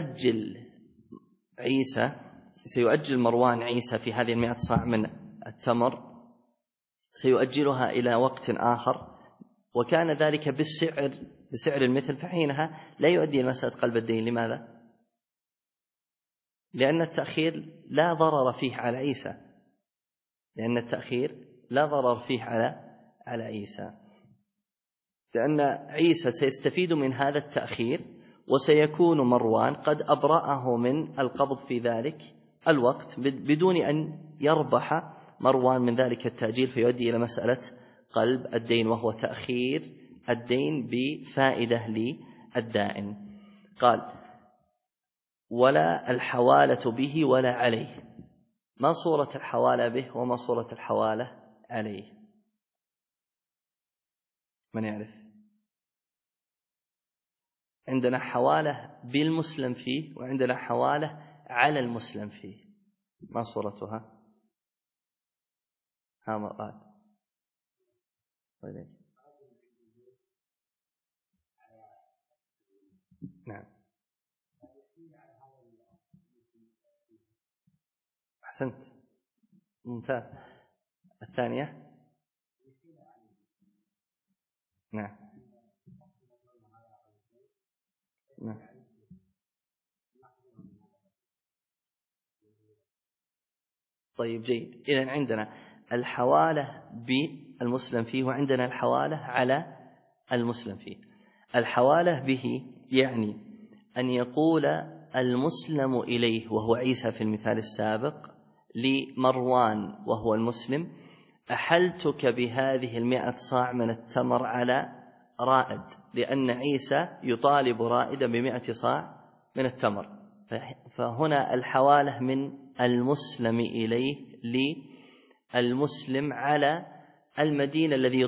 سيؤجل مروان عيسى في هذه 100 صاع من التمر، سيؤجلها إلى وقت آخر، وكان ذلك بسعر المثل، فحينها لا يؤدي مسألة قلب الدين. لماذا؟ لأن التأخير لا ضرر فيه على عيسى، على عيسى، لأن عيسى سيستفيد من هذا التأخير، وسيكون مروان قد أبرأه من القبض في ذلك الوقت بدون أن يربح مروان من ذلك التأجيل، فيؤدي إلى مسألة قلب الدين، وهو تأخير الدين بفائدة للدائن. قال: ولا الحوالة به ولا عليه. ما صورة الحوالة به وما صورة الحوالة عليه؟ من يعرف؟ عندنا حوالة بالمسلم فيه وعندنا حوالة على المسلم فيه. ما صورتها؟ ها مرات. نعم، أحسنت، ممتاز. الثانية؟ نعم، نعم. طيب، جيد. إذن عندنا الحوالة بالمسلم فيه وعندنا الحوالة على المسلم فيه. الحوالة به يعني أن يقول المسلم إليه وهو عيسى في المثال السابق لمروان وهو المسلم: أحلتك بهذه 100 صاع من التمر على رائد، لأن عيسى يطالب رائدا ب100 صاع من التمر. فهنا الحوالة من المسلم إليه للمسلم على المدين الذي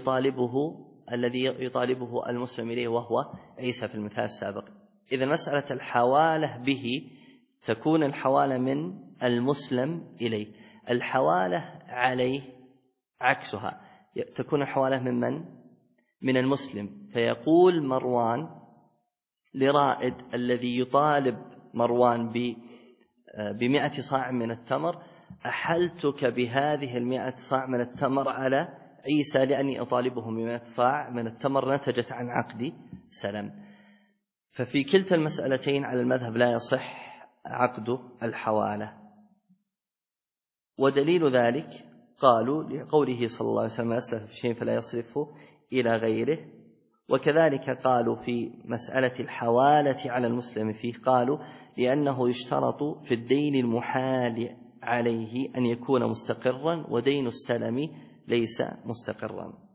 يطالبه المسلم إليه وهو عيسى في المثال السابق. إذا مسألة الحوالة به تكون الحوالة من المسلم إليه. الحوالة عليه عكسها، تكون الحوالة من المسلم. فيقول مروان لرائد الذي يطالب مروان ب100 صاع من التمر: أحلتك بهذه 100 صاع من التمر على عيسى لأني أطالبه ب100 صاع من التمر نتجت عن عقد سلم. ففي كلتا المسألتين على المذهب لا يصح عقد الحوالة. ودليل ذلك قالوا لقوله صلى الله عليه وسلم: أسلف في شيء فلا يصرفه إلى غيره. وكذلك قالوا في مسألة الحوالة على المسلم فيه، قالوا لأنه يشترط في الدين المحال عليه أن يكون مستقرا، ودين السلم ليس مستقرا.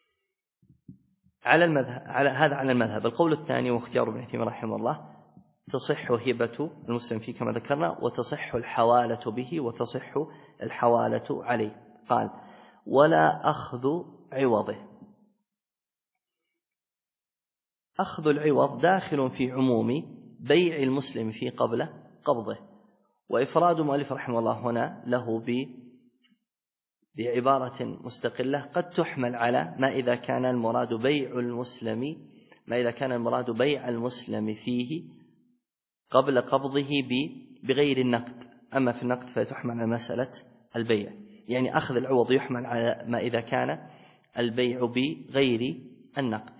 على المذهب. القول الثاني واختيار ابن عثيمين رحمه الله: تصح هبة المسلم فيه كما ذكرنا، وتصح الحوالة به، وتصح الحوالة عليه. قال: ولا أخذ عوضه. أخذ العوض داخل في عموم بيع المسلم فيه قبل قبضه. وإفراد مؤلف رحمه الله هنا له بعبارة مستقلة قد تحمل على ما إذا كان المراد بيع المسلم فيه قبل قبضه بغير النقد. أما في النقد فتحمل على مسألة البيع، يعني أخذ العوض يحمل على ما إذا كان البيع بغير النقد.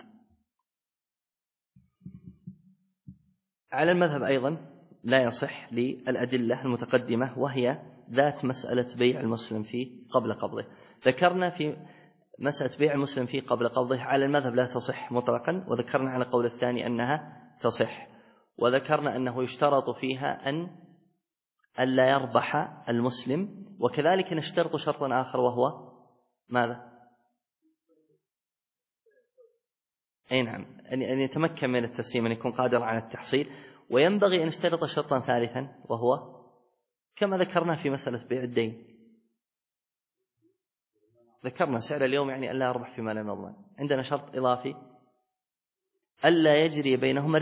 على المذهب أيضا لا يصح للأدلة المتقدمة، وهي ذات مسألة بيع المسلم فيه قبل قبضه. ذكرنا في مسألة بيع المسلم فيه قبل قبضه على المذهب لا تصح مطلقا، وذكرنا على قول الثاني أنها تصح، وذكرنا أنه يشترط فيها أن لا يربح المسلم. وكذلك نشترط شرطا آخر وهو ماذا؟ أي نعم، أن يتمكن من التسليم، أن يكون قادر على التحصيل. وينبغي أن نشترط شرطا ثالثا وهو كما ذكرنا في مسألة بيع الدين. ذكرنا سعر اليوم يعني ألا يربح فيما لم يضمن. عندنا شرط إضافي: ألا يجري بينهما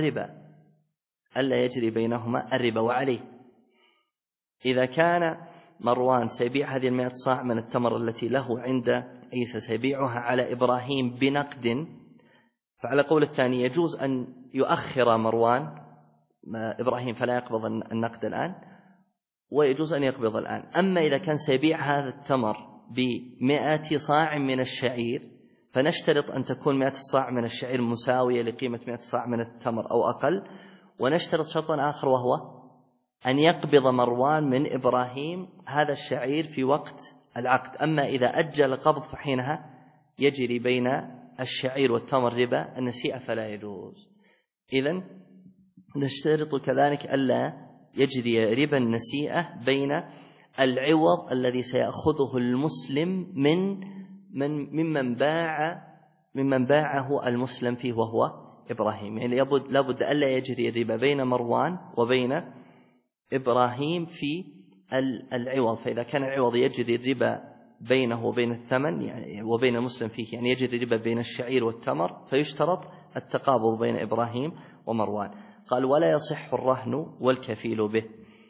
الربا. وعليه إذا كان مروان سيبيع هذه 100 صاع من التمر التي له عند عيسى سيبيعها على إبراهيم بنقد، فعلى قول الثاني يجوز أن يؤخر مروان إبراهيم فلا يقبض النقد الآن، ويجوز أن يقبض الآن. أما إذا كان سيبيع هذا التمر ب100 صاع من الشعير، فنشترط أن تكون 100 صاع من الشعير مساوية لقيمة 100 صاع من التمر أو أقل. ونشترط شرطا آخر وهو أن يقبض مروان من إبراهيم هذا الشعير في وقت العقد. أما إذا أجل القبض فحينها يجري بين الشعير والتمر ربا النسيئة فلا يجوز. إذن نشترط كذلك ألا يجري ربا النسيئة بين العوض الذي سيأخذه المسلم من ممن باعه المسلم فيه وهو إبراهيم. يعني لابد ألا يجري الربا بين مروان وبين إبراهيم في العوض. فإذا كان العوض يجري الربا بينه وبين الثمن يعني وبين المسلم فيه، يعني يجري الربا بين الشعير والتمر، فيشترط التقابض بين إبراهيم ومروان. قال ولا يصح الرهن والكفيل به.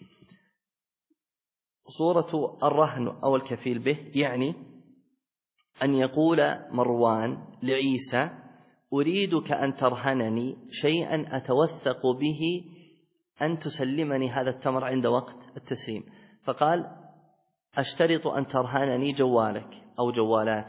صورة الرهن أو الكفيل به يعني أن يقول مروان لعيسى أريدك أن ترهنني شيئا أتوثق به أن تسلمني هذا التمر عند وقت التسليم، فقال أشترط أن ترهنني جوالك أو جوالات.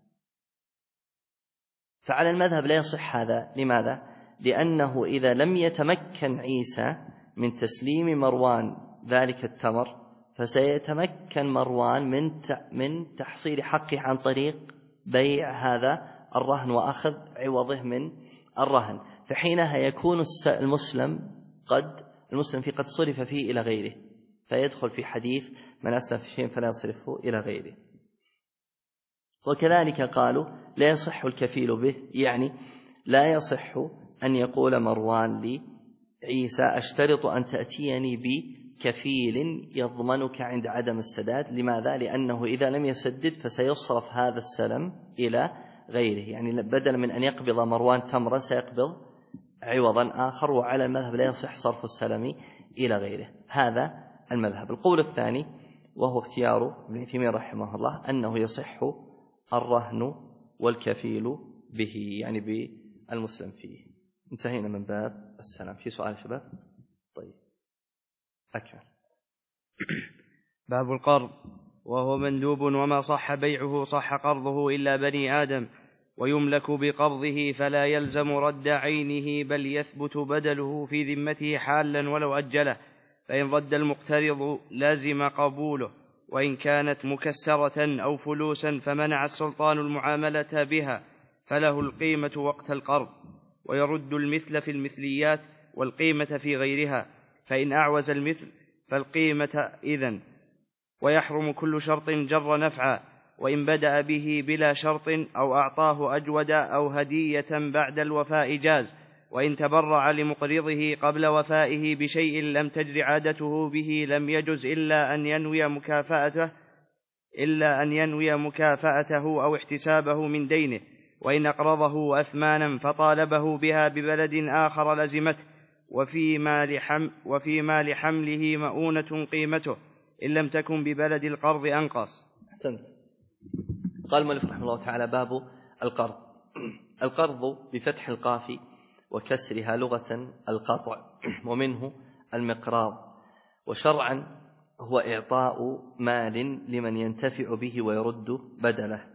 فعلى المذهب لا يصح هذا. لماذا؟ لأنه إذا لم يتمكن عيسى من تسليم مروان ذلك التمر فسيتمكن مروان من تحصيل حقه عن طريق بيع هذا الرهن وأخذ عوضه من الرهن، فحينها يكون المسلم فيه قد صرف فيه إلى غيره، فيدخل في حديث من أسلف في شيء فلا يصرفه إلى غيره. وكذلك قالوا لا يصح الكفيل به، يعني لا يصح أن يقول مروان لعيسى أشترط أن تأتيني بكفيل يضمنك عند عدم السداد. لماذا؟ لأنه إذا لم يسدد فسيصرف هذا السلم إلى غيره، يعني بدلا من أن يقبض مروان تمرا سيقبض عوضا آخر، وعلى المذهب لا يصح صرف السلم إلى غيره. هذا المذهب. القول الثاني وهو اختيار ابن عثيمين رحمه الله أنه يصح الرهن والكفيل به، يعني بالمسلم فيه. انتهينا من باب السلام. في سؤال شباب؟ طيب أكمل. باب القرض، وهو مندوب وما صح بيعه صح قرضه إلا بني آدم، ويملك بقبضه فلا يلزم رد عينه بل يثبت بدله في ذمته حالا ولو أجله، فإن رد المقترض لازم قبوله، وإن كانت مكسرة أو فلوسا فمنع السلطان المعاملة بها فله القيمة وقت القرض، ويرد المثل في المثليات والقيمة في غيرها، فإن أعوز المثل فالقيمة إذن، ويحرم كل شرط جر نفعا، وإن بدأ به بلا شرط أو أعطاه أجود أو هدية بعد الوفاء جاز، وإن تبرع لمقرضه قبل وفائه بشيء لم تجر عادته به لم يجز إلا أن ينوي مكافأته أو احتسابه من دينه، وإن أقرضه أثمانا فطالبه بها ببلد آخر لزمته، وفيما لحمله مؤونة قيمته إن لم تكن ببلد القرض أنقص. أحسنت. قال المؤلف رحمه الله تعالى باب القرض. القرض بفتح القاف وكسرها لغة القطع، ومنه المقراض، وشرعا هو إعطاء مال لمن ينتفع به ويرد بدله.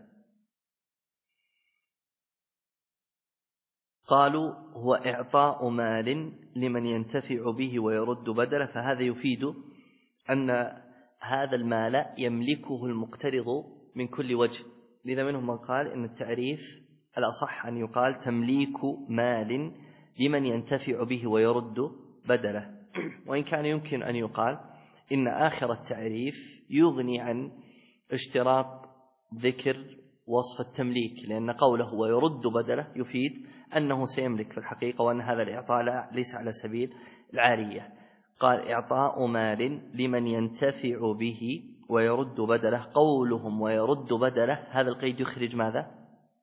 قالوا هو إعطاء مال لمن ينتفع به ويرد بدله، فهذا يفيد أن هذا المال يملكه المقترض من كل وجه. لذا منهم من قال إن التعريف الأصح أن يقال تمليك مال لمن ينتفع به ويرد بدله، وإن كان يمكن أن يقال إن آخر التعريف يغني عن اشتراط ذكر وصف التمليك، لأن قوله ويرد بدله يفيد أنه سيملك في الحقيقة، وأن هذا الإعطاء ليس على سبيل العارية. قال إعطاء مال لمن ينتفع به ويرد بدله. قولهم ويرد بدله هذا القيد يخرج ماذا؟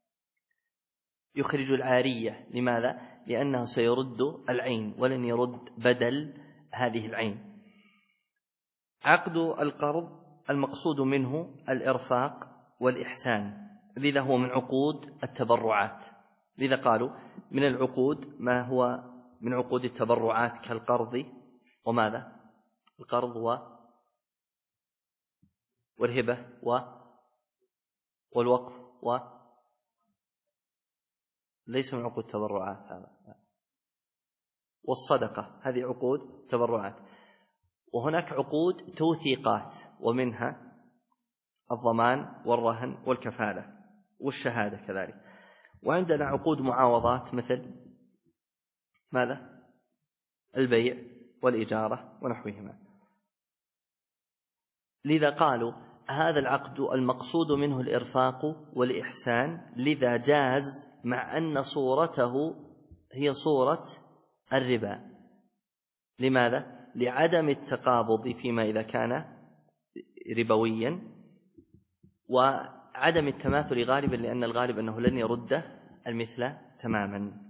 يخرج العارية. لماذا؟ لأنه سيرد العين ولن يرد بدل هذه العين. عقد القرض المقصود منه الإرفاق والإحسان، لذا هو من عقود التبرعات. لذا قالوا من العقود ما هو من عقود التبرعات كالقرض وماذا؟ القرض والهبة والوقف ليس من عقود التبرعات هذا، والصدقة هذه عقود تبرعات. وهناك عقود توثيقات، ومنها الضمان والرهن والكفالة والشهادة كذلك. وعندنا عقود معاوضات مثل ماذا؟ البيع والإجارة ونحوهما. لذا قالوا هذا العقد المقصود منه الإرفاق والإحسان، لذا جاز مع أن صورته هي صورة الربا. لماذا؟ لعدم التقابض فيما إذا كان ربويا، وعدم التماثل غالبا، لأن الغالب أنه لن يرد المثل تماما.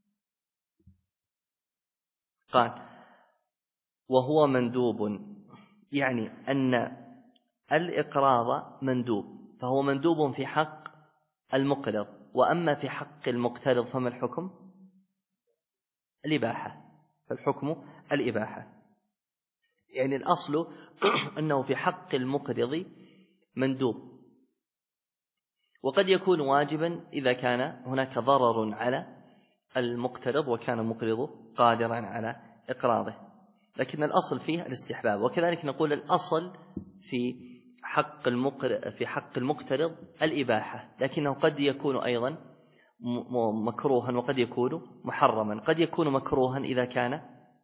قال وهو مندوب، يعني أن الإقراض مندوب، فهو مندوب في حق المقرض، وأما في حق المقترض فما الحكم؟ الإباحة. فالحكم الإباحة، يعني الأصل أنه في حق المقرض مندوب، وقد يكون واجبا إذا كان هناك ضرر على المقترض وكان المقرض قادرا على إقراضه، لكن الأصل فيه الاستحباب. وكذلك نقول الأصل في حق المقترض الإباحة، لكنه قد يكون أيضا مكروها وقد يكون محرما. قد يكون مكروها إذا كان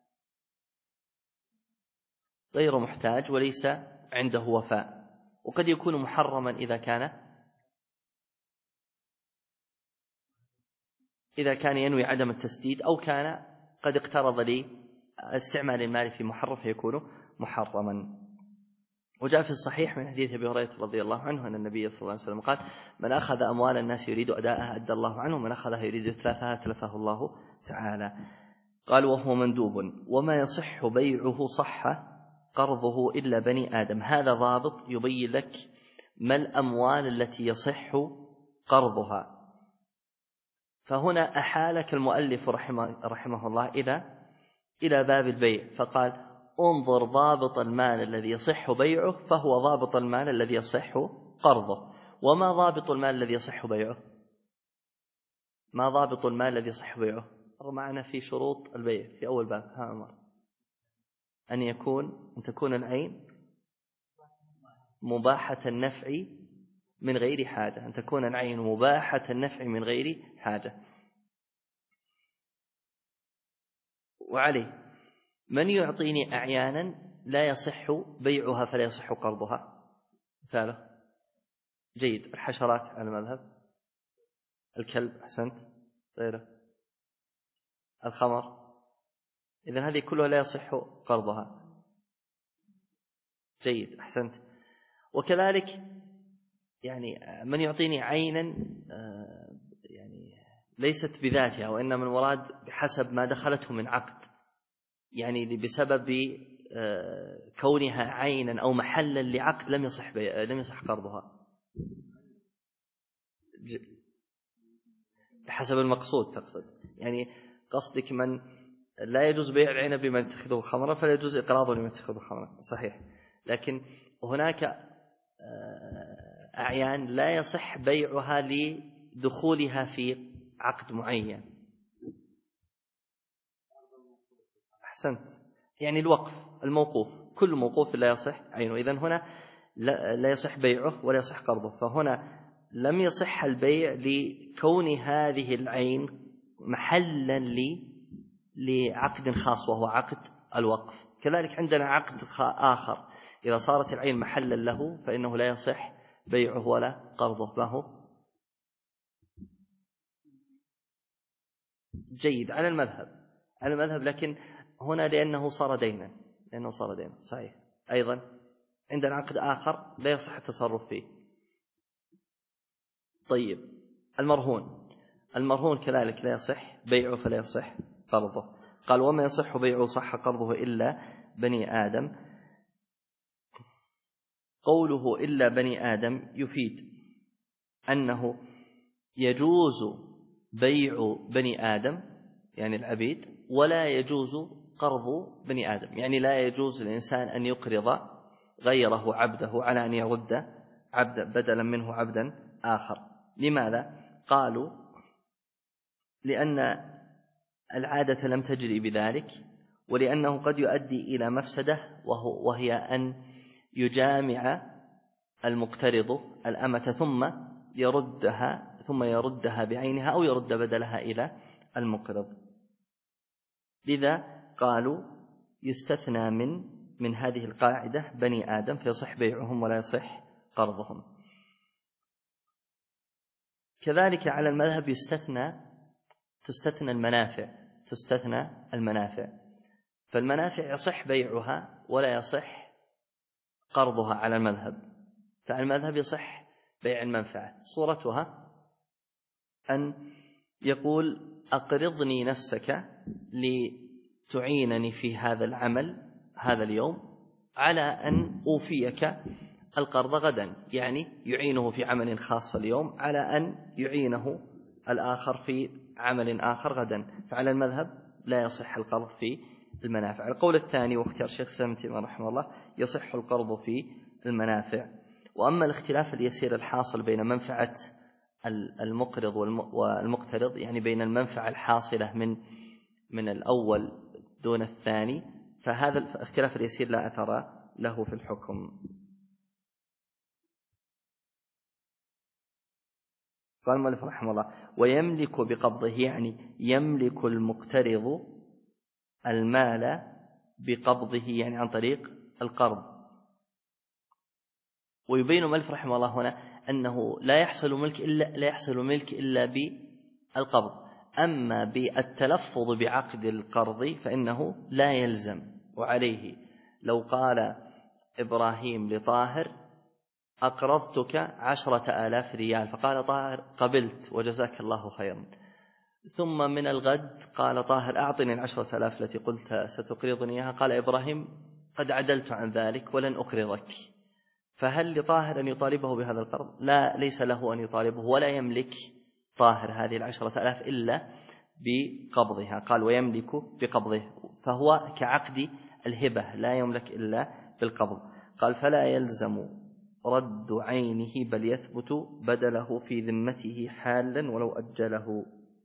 غير محتاج وليس عنده وفاء، وقد يكون محرما إذا كان ينوي عدم التسديد، أو كان قد اقترض لاستعمال المال في محرم فيكون محرما. وجاء في الصحيح من حديث أبي هريرة رضي الله عنه أن النبي صلى الله عليه وسلم قال: من أخذ أموال الناس يريد أداءها أدى الله عنه، من أخذها يريد إتلافها أتلفه الله تعالى. قال وهو مندوب، وما يصح بيعه صح قرضه إلا بني آدم. هذا ضابط يبين لك ما الأموال التي يصح قرضها. فهنا أحالك المؤلف رحمه الله إلى باب البيع، فقال: انظر ضابط المال الذي يصح بيعه، فهو ضابط المال الذي يصح قرضه. وما ضابط المال الذي يصح بيعه؟ ما ضابط المال الذي يصح بيعه؟ معنا في شروط البيع في أول باب. ها عمر. أن تكون العين مباحة النفع من غير حاجة. أن تكون العين مباحة النفع من غير حاجة. وعليه من يعطيني أعيانا لا يصح بيعها فلا يصح قرضها؟ مثاله جيد. الحشرات على المذهب، الكلب، أحسنت، غيره، الخمر. إذن هذه كلها لا يصح قرضها. جيد، أحسنت. وكذلك يعني من يعطيني عينا يعني ليست بذاتها، وإنما المراد بحسب ما دخلته من عقد، يعني بسبب كونها عينا أو محلا لعقد لم يصح قرضها. بحسب المقصود تقصد، يعني قصدك من لا يجوز بيع العنب لمن يتخذه خمرا فلا يجوز إقراضه لمن يتخذه خمرا، صحيح. لكن هناك أعيان لا يصح بيعها لدخولها في عقد معين. أحسنت، يعني الوقف، الموقوف، كل موقوف لا يصح عينه. إذن هنا لا يصح بيعه ولا يصح قرضه. فهنا لم يصح البيع لكون هذه العين محلا لعقد خاص وهو عقد الوقف. كذلك عندنا عقد آخر إذا صارت العين محلا له فإنه لا يصح بيعه ولا قرضه. ما هو؟ جيد، على المذهب، لكن هنا لأنه صار دينا، صحيح. أيضا عندنا عقد آخر لا يصح التصرف فيه. طيب، المرهون كذلك لا يصح بيعه فلا يصح قرضه. قال وما يصح بيعه صح قرضه إلا بني آدم. قوله إلا بني آدم يفيد أنه يجوز بيع بني آدم يعني العبيد، ولا يجوز قرض بني آدم، يعني لا يجوز للإنسان أن يقرض غيره عبده على أن يرد عبدا بدلا منه عبدا آخر. لماذا؟ قالوا لأن العادة لم تجري بذلك، ولأنه قد يؤدي إلى مفسدة وهي أن يجامع المقترض الأمة ثم يردها بعينها أو يرد بدلها إلى المقرض. لذا قالوا يستثنى من هذه القاعدة بني آدم فيصح بيعهم ولا يصح قرضهم. كذلك على المذهب تستثنى المنافع، فالمنافع يصح بيعها ولا يصح قرضها على المذهب. فعلى المذهب يصح بيع المنفعة، صورتها أن يقول أقرضني نفسك لتعينني في هذا العمل هذا اليوم على أن أوفيك القرض غدا، يعني يعينه في عمل خاص اليوم على أن يعينه الآخر في عمل آخر غدا. فعلى المذهب لا يصح القرض في المنافع. القول الثاني واختيار شيخ سمتي رحمه الله يصح القرض في المنافع. وأما الاختلاف اليسير الحاصل بين منفعة المقرض والمقترض، يعني بين المنفعة الحاصلة من الأول دون الثاني، فهذا الاختلاف اليسير لا أثر له في الحكم. قال المؤلف رحمه الله: ويملك بقبضه، يعني يملك المقترض المال بقبضه، يعني عن طريق القرض. ويبين المؤلف رحمه الله هنا أنه لا يحصل ملك إلا بالقبض. أما بالتلفظ بعقد القرض فإنه لا يلزم. وعليه لو قال إبراهيم لطاهر: أقرضتك 10,000 ريال، فقال طاهر: قبلت وجزاك الله خيرا، ثم من الغد قال طاهر: أعطني 10,000 التي قلت ستقرضني إياها، قال إبراهيم: قد عدلت عن ذلك ولن أقرضك، فهل لطاهر أن يطالبه بهذا القرض؟ لا، ليس له أن يطالبه، ولا يملك طاهر هذه 10,000 إلا بقبضها. قال: ويملك بقبضه، فهو كعقد الهبة لا يملك إلا بالقبض. قال: فلا يلزم رد عينه بل يثبت بدله في ذمته حالا ولو أجله.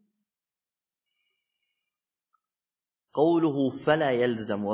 قوله فلا يلزم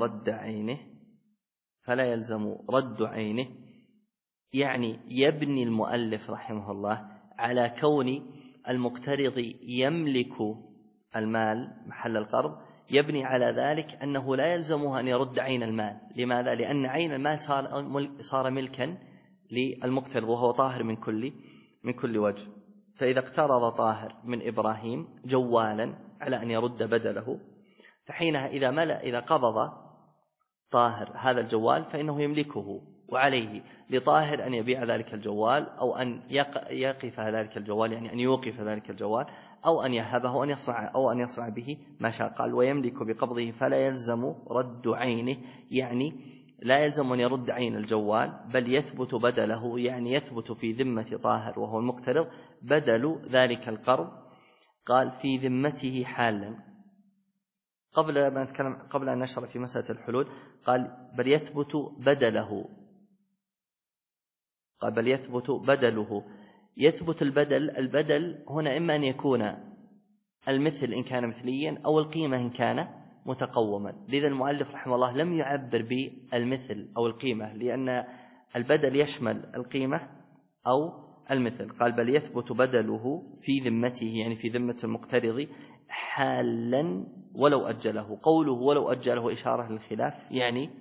رد عينه، يعني يبني المؤلف رحمه الله على كون المقترض يملك المال محل القرض، يبني على ذلك أنه لا يلزمه أن يرد عين المال. لماذا؟ لأن عين المال صار ملكا للمقترض وهو طاهر من كل وجه. فإذا اقترض طاهر من إبراهيم جوالا على أن يرد بدله، فحينها إذا قبض طاهر هذا الجوال فإنه يملكه، وعليه لطاهر أن يبيع ذلك الجوال أو أن يقف ذلك الجوال، يعني أن يوقف ذلك الجوال، أو أن يهبه أو أن يصنع به ما شاء. قال: ويملك بقبضه فلا يلزم رد عينه، يعني لا يلزم أن يرد عين الجوال، بل يثبت بدله، يعني يثبت في ذمة طاهر وهو المقترض بدل ذلك القرض. قال: في ذمته حالا. قبل أن نشرع في مسألة الحلول قال: بل يثبت بدله. قال: بل يثبت بدله. يثبت البدل هنا إما أن يكون المثل إن كان مثليا أو القيمة إن كان متقوما. لذا المؤلف رحمه الله لم يعبر بالمثل أو القيمة، لأن البدل يشمل القيمة أو المثل. قال: بل يثبت بدله في ذمته، يعني في ذمة المقترض حالا ولو أجله. قوله ولو أجله إشارة للخلاف، يعني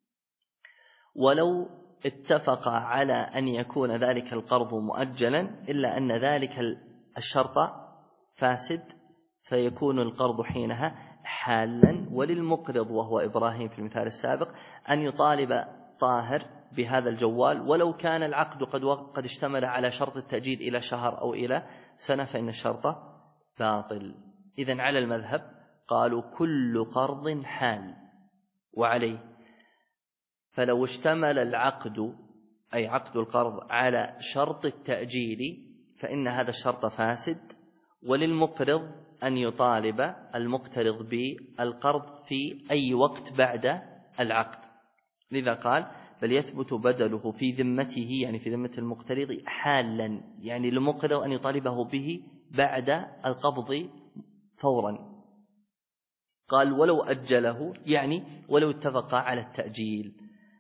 ولو اتفق على أن يكون ذلك القرض مؤجلا إلا أن ذلك الشرط فاسد، فيكون القرض حينها حالا. وللمقرض وهو إبراهيم في المثال السابق أن يطالب طاهر بهذا الجوال ولو كان العقد قد اشتمل على شرط التأجيل إلى شهر أو إلى سنة، فإن الشرط باطل. إذن على المذهب قالوا كل قرض حال. وعليه فلو اشتمل العقد أي عقد القرض على شرط التأجيل فإن هذا الشرط فاسد. وللمقرض أن يطالب المقترض بالقرض في أي وقت بعد العقد. لذا قال: بل يثبت بدله في ذمته، يعني في ذمة المقترض حالا، يعني للمقرض أن يطالبه به بعد القبض فورا. قال: ولو أجله، يعني ولو اتفق على التأجيل.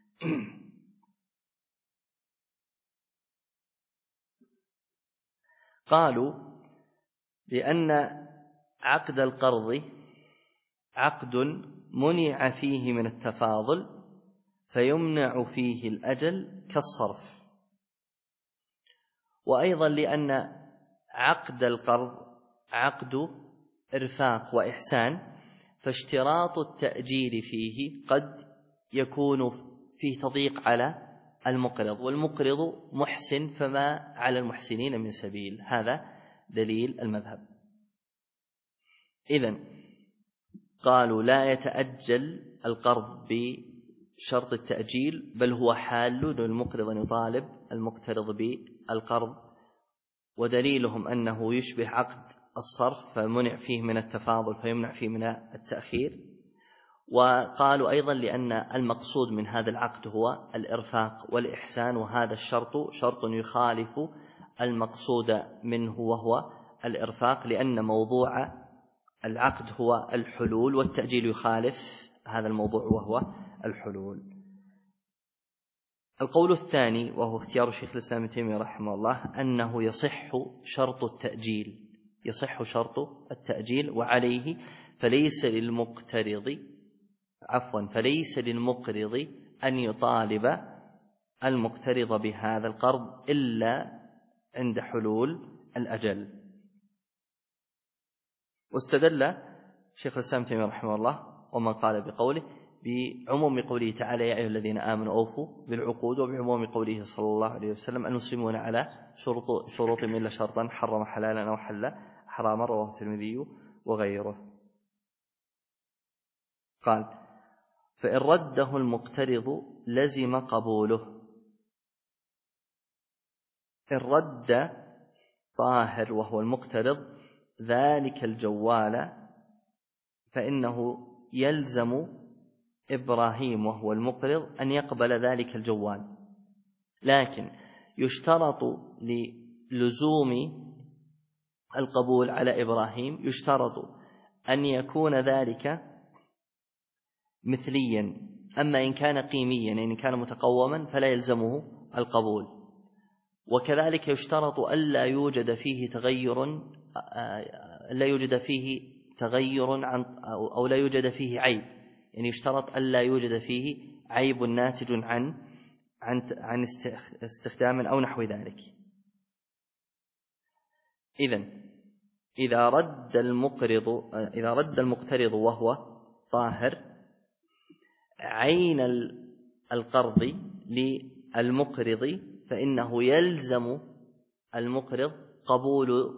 قالوا: لأن عقد القرض عقد منع فيه من التفاضل، فيمنع فيه الأجل كالصرف. وأيضا لأن عقد القرض عقد إرفاق وإحسان، فاشتراط التأجيل فيه قد يكون فيه تضييق على المقرض، والمقرض محسن فما على المحسنين من سبيل. هذا دليل المذهب. إذن قالوا لا يتأجل القرض بشرط التأجيل، بل هو حال للمقرض أن يطالب المقترض بالقرض، ودليلهم أنه يشبه عقد الصرف فمنع فيه من التفاضل فيمنع فيه من التأخير. وقالوا أيضا لأن المقصود من هذا العقد هو الإرفاق والإحسان، وهذا الشرط شرط يخالف المقصود منه وهو الإرفاق، لأن موضوع العقد هو الحلول، والتأجيل يخالف هذا الموضوع وهو الحلول. القول الثاني وهو اختيار شيخ الإسلام ابن تيمية رحمه الله أنه يصح شرط التأجيل، وعليه فليس للمقرض أن يطالب المقترض بهذا القرض إلا عند حلول الأجل. واستدل شيخ الإسلام ابن تيمية رحمه الله ومن قال بقوله بعموم قوله تعالى يا أيها الذين آمنوا أوفوا بالعقود، وبعموم قوله صلى الله عليه وسلم المسلمون على شروط إلا شرطا حرم حلالا أو حل حراما، رواه الترمذي وغيره. قال فإن رده المقترض لزم قبوله. إن رد طاهر وهو المقترض ذلك الجوال فإنه يلزم إبراهيم وهو المقرض أن يقبل ذلك الجوال، لكن يشترط للزوم القبول على إبراهيم يشترط أن يكون ذلك مثليا، أما إن كان قيميا إن كان متقوما فلا يلزمه القبول. وكذلك يشترط ألا يوجد فيه تغير أو لا يوجد فيه عيب، يعني يشترط ألا يوجد فيه عيب ناتج عن استخدام أو نحو ذلك. إذا رد المقترض وهو طاهر عين القرض للمقرض فإنه يلزم المقرض قبول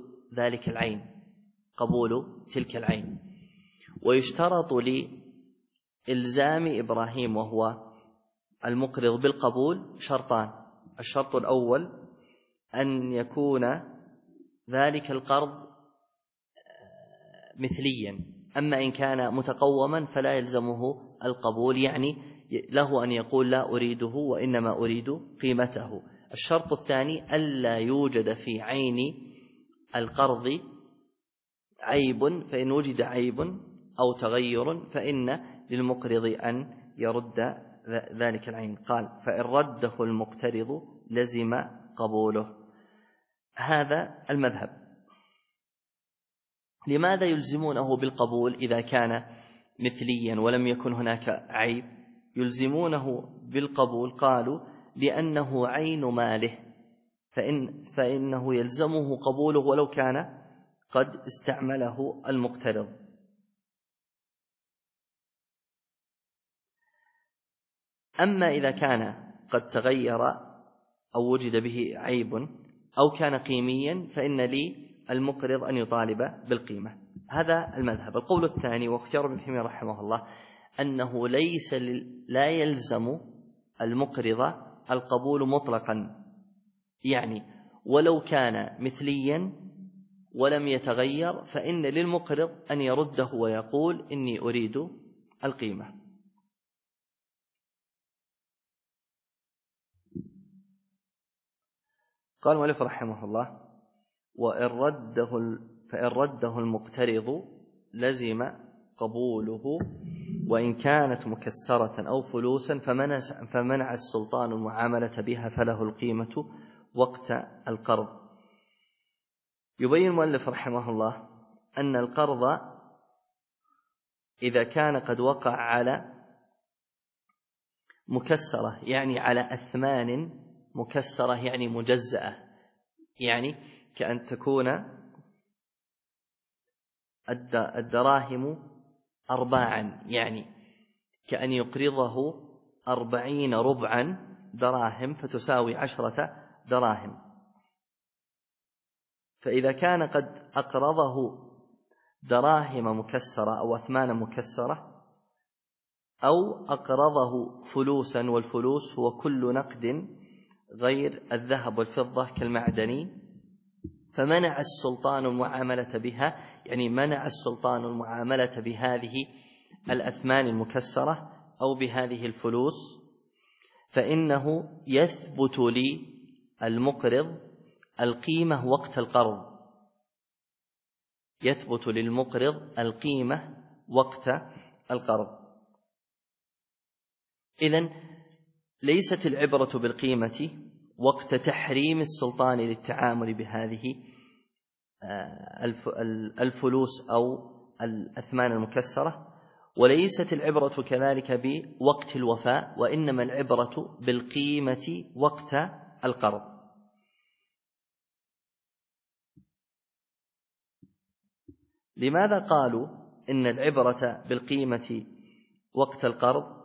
تلك العين. ويشترط لإلزام إبراهيم وهو المقرض بالقبول شرطان: الشرط الأول أن يكون ذلك القرض مثليا، أما إن كان متقوما فلا يلزمه القبول، يعني له أن يقول لا أريده وإنما أريد قيمته. الشرط الثاني ألا يوجد في عين القرض عيب، فإن وجد عيب أو تغير فإن للمقرض أن يرد ذلك العين. قال فإن رده المقترض لزم قبوله. هذا المذهب. لماذا يلزمونه بالقبول إذا كان مثليا ولم يكن هناك عيب؟ يلزمونه بالقبول قالوا لأنه عين ماله، فإنه يلزمه قبوله ولو كان قد استعمله المقترض. أما إذا كان قد تغير أو وجد به عيب أو كان قيميا فإن المقرض أن يطالب بالقيمة. هذا المذهب. القول الثاني واختيار ابن تيمية رحمه الله أنه لا يلزم المقرض القبول مطلقا، يعني ولو كان مثليا ولم يتغير فإن للمقرض أن يرده ويقول إني أريد القيمة. قال المؤلف رحمه الله فإن رده المقترض لزم قبوله وإن كانت مكسرة أو فلوسا فمنع السلطان المعاملة بها فله القيمة وقت القرض. يبين المؤلف رحمه الله أن القرض إذا كان قد وقع على مكسرة، يعني على أثمان مكسرة يعني مجزأة، يعني كأن تكون الدراهم 4، يعني كأن يقرضه 40 ربعا دراهم فتساوي 10 دراهم. فإذا كان قد أقرضه دراهم مكسرة أو أثمان مكسرة، أو أقرضه فلوسا، والفلوس هو كل نقد غير الذهب والفضة كالمعدني، فمنع السلطان المعاملة بها، يعني منع السلطان المعاملة بهذه الأثمان المكسرة أو بهذه الفلوس، فإنه يثبت للمقرض القيمة وقت القرض، يثبت للمقرض القيمة وقت القرض. إذن ليست العبرة بالقيمة وقت تحريم السلطان للتعامل بهذه الفلوس أو الأثمان المكسرة، وليست العبرة كذلك بوقت الوفاء، وإنما العبرة بالقيمة وقت القرض. لماذا قالوا إن العبرة بالقيمة وقت القرض؟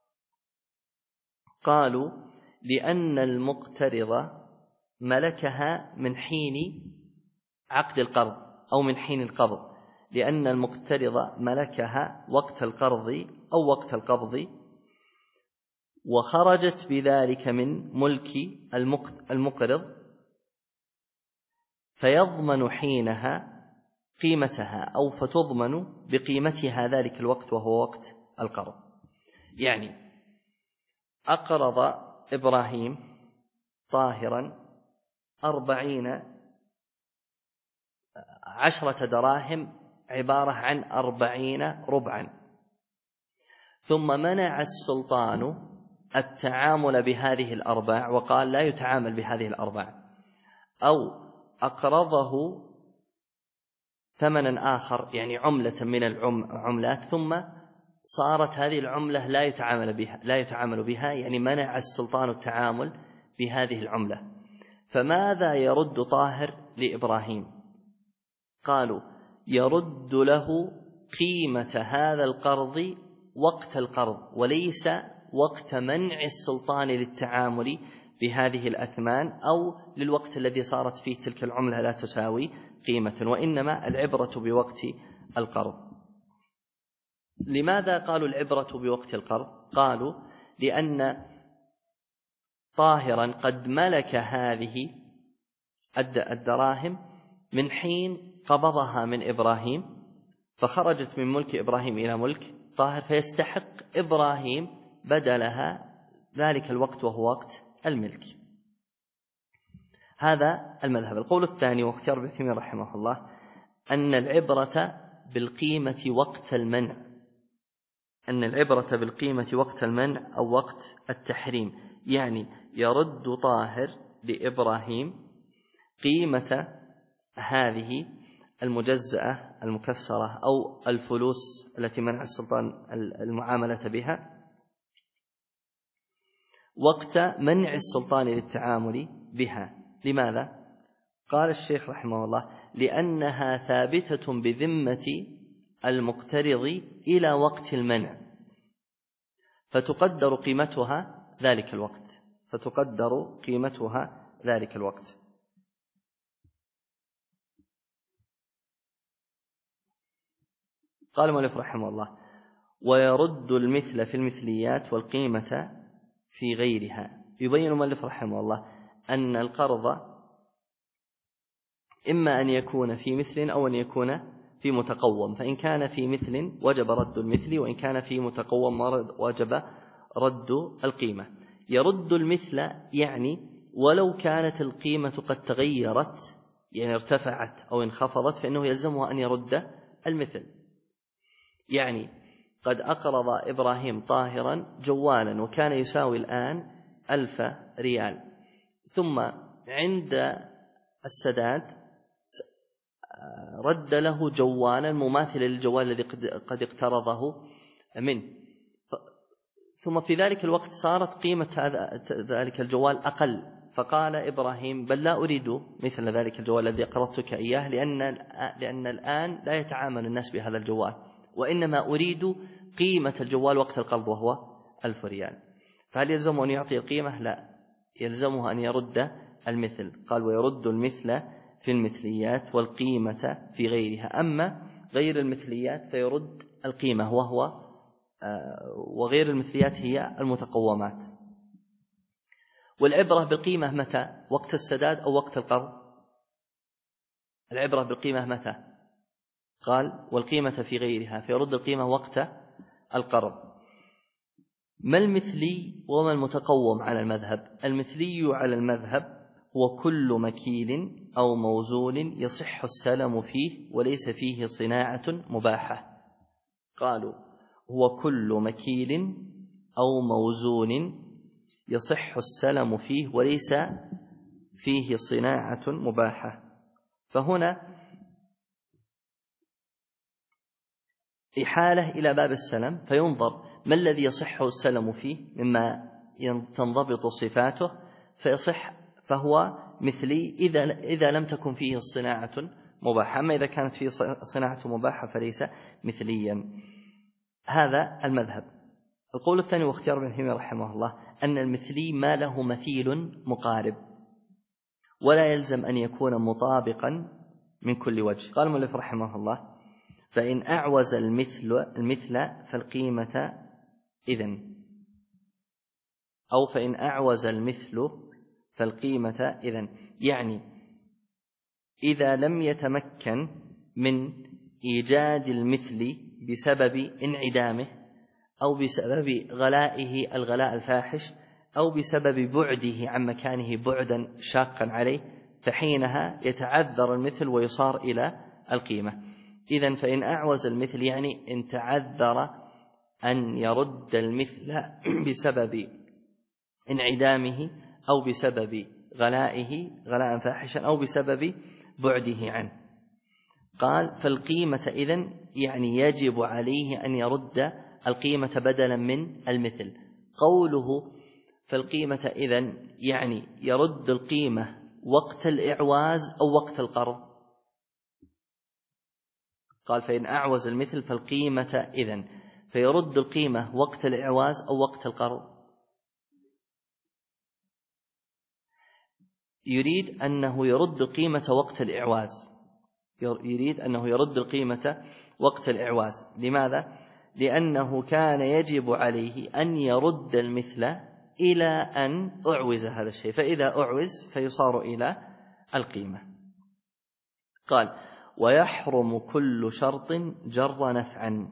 قالوا لأن المقترض ملكها من حين عقد القرض أو من حين القبض، لأن المقترض ملكها وقت القرض أو وقت القبض، وخرجت بذلك من ملك المقرض، فيضمن حينها قيمتها أو فتضمن بقيمتها ذلك الوقت وهو وقت القرض. يعني أقرض إبراهيم طاهرا 10 دراهم عبارة عن 40 ربعا، ثم منع السلطان التعامل بهذه الأرباع وقال لا يتعامل بهذه الأرباع، أو أقرضه ثمنا آخر يعني عملة من العملات، ثم صارت هذه العملة لا يتعامل بها، يعني منع السلطان التعامل بهذه العملة. فماذا يرد طاهر لإبراهيم؟ قالوا يرد له قيمة هذا القرض وقت القرض، وليس وقت منع السلطان للتعامل بهذه الأثمان أو للوقت الذي صارت فيه تلك العملة لا تساوي قيمة، وإنما العبرة بوقت القرض. لماذا قالوا العبرة بوقت القرض؟ قالوا لأن طاهرا قد ملك هذه الدراهم من حين قبضها من إبراهيم، فخرجت من ملك إبراهيم إلى ملك طاهر، فيستحق إبراهيم بدلها ذلك الوقت وهو وقت الملك. هذا المذهب. القول الثاني واختيار ابن عثيمين رحمه الله أن العبرة بالقيمة وقت المنع، أن العبرة بالقيمة وقت المنع أو وقت التحريم، يعني يرد طاهر لإبراهيم قيمة هذه المجزأة المكسرة أو الفلوس التي منع السلطان المعاملة بها وقت منع السلطان للتعامل بها. لماذا؟ قال الشيخ رحمه الله لأنها ثابتة بذمة المقترض إلى وقت المنع، فتقدر قيمتها ذلك الوقت، فتقدر قيمتها ذلك الوقت. قال المؤلف رحمه الله ويرد المثل في المثليات والقيمة في غيرها. يبين المؤلف رحمه الله أن القرض إما أن يكون في مثل أو أن يكون في متقوم، فإن كان في مثل وجب رد المثل، وإن كان في متقوم وجب رد القيمة. يرد المثل يعني ولو كانت القيمة قد تغيرت، يعني ارتفعت أو انخفضت، فإنه يلزمه أن يرد المثل. يعني قد أقرض إبراهيم طاهرا جوالا وكان يساوي الآن 1000 ريال، ثم عند السداد رد له جوالا مماثلا للجوال الذي قد اقترضه منه، ثم في ذلك الوقت صارت قيمة ذلك الجوال أقل، فقال إبراهيم: بل لا أريد مثل ذلك الجوال الذي قرضتك إياه، لأن الآن لا يتعامل الناس بهذا الجوال، وإنما أريد قيمة الجوال وقت القرض وهو 1000 ريال. فهل يلزمه أن يعطي القيمة؟ لا، يلزمه أن يرد المثل. قال: ويرد المثل في المثليات والقيمة في غيرها. أما غير المثليات فيرد القيمة، وغير المثليات هي المتقومات. والعبرة بالقيمة متى؟ وقت السداد أو وقت القرض؟ العبرة بالقيمة متى؟ قال: والقيمة في غيرها، فيرد القيمة وقت القرض. ما المثلي وما المتقوم على المذهب؟ المثلي على المذهب هو كل مكيل أو موزون يصح السلم فيه وليس فيه صناعة مباحة. قالوا: هو كل مكيل أو موزون يصح السلم فيه وليس فيه صناعة مباحة. فهنا إحالة إلى باب السلم، فينظر ما الذي يصح السلم فيه مما تنضبط صفاته فيصح، فهو مثلي إذا لم تكن فيه صناعة مباحة. أما إذا كانت فيه صناعة مباحة فليس مثليا. هذا المذهب. القول الثاني واختيار ابن تيمية رحمه الله أن المثلي ما له مثيل مقارب، ولا يلزم أن يكون مطابقا من كل وجه. قال المؤلف رحمه الله: فإن أعوز المثل فالقيمة إذن، أو فإن أعوز المثل فالقيمة إذن، يعني إذا لم يتمكن من إيجاد المثل بسبب انعدامه أو بسبب غلائه الغلاء الفاحش أو بسبب بعده عن مكانه بعدا شاقا عليه، فحينها يتعذر المثل ويصار إلى القيمة. إذن فإن أعوز المثل يعني إن تعذر أن يرد المثل بسبب انعدامه أو بسبب غلائه غلاء فاحشا أو بسبب بعده عنه. قال: فالقيمة إذن يعني يجب عليه أن يرد القيمة بدلا من المثل. قوله فالقيمة إذن يعني يرد القيمة وقت الإعواز أو وقت القرض. قال: فإن أعوز المثل فالقيمة إذن، فيرد القيمة وقت الإعواز أو وقت القرض. يريد أنه يرد القيمة وقت الإعواز، يريد أنه يرد القيمة وقت الإعواز. لماذا؟ لأنه كان يجب عليه أن يرد المثل إلى أن أعوز هذا الشيء، فإذا أعوز فيصار إلى القيمة. قال: ويحرم كل شرط جر نفعا.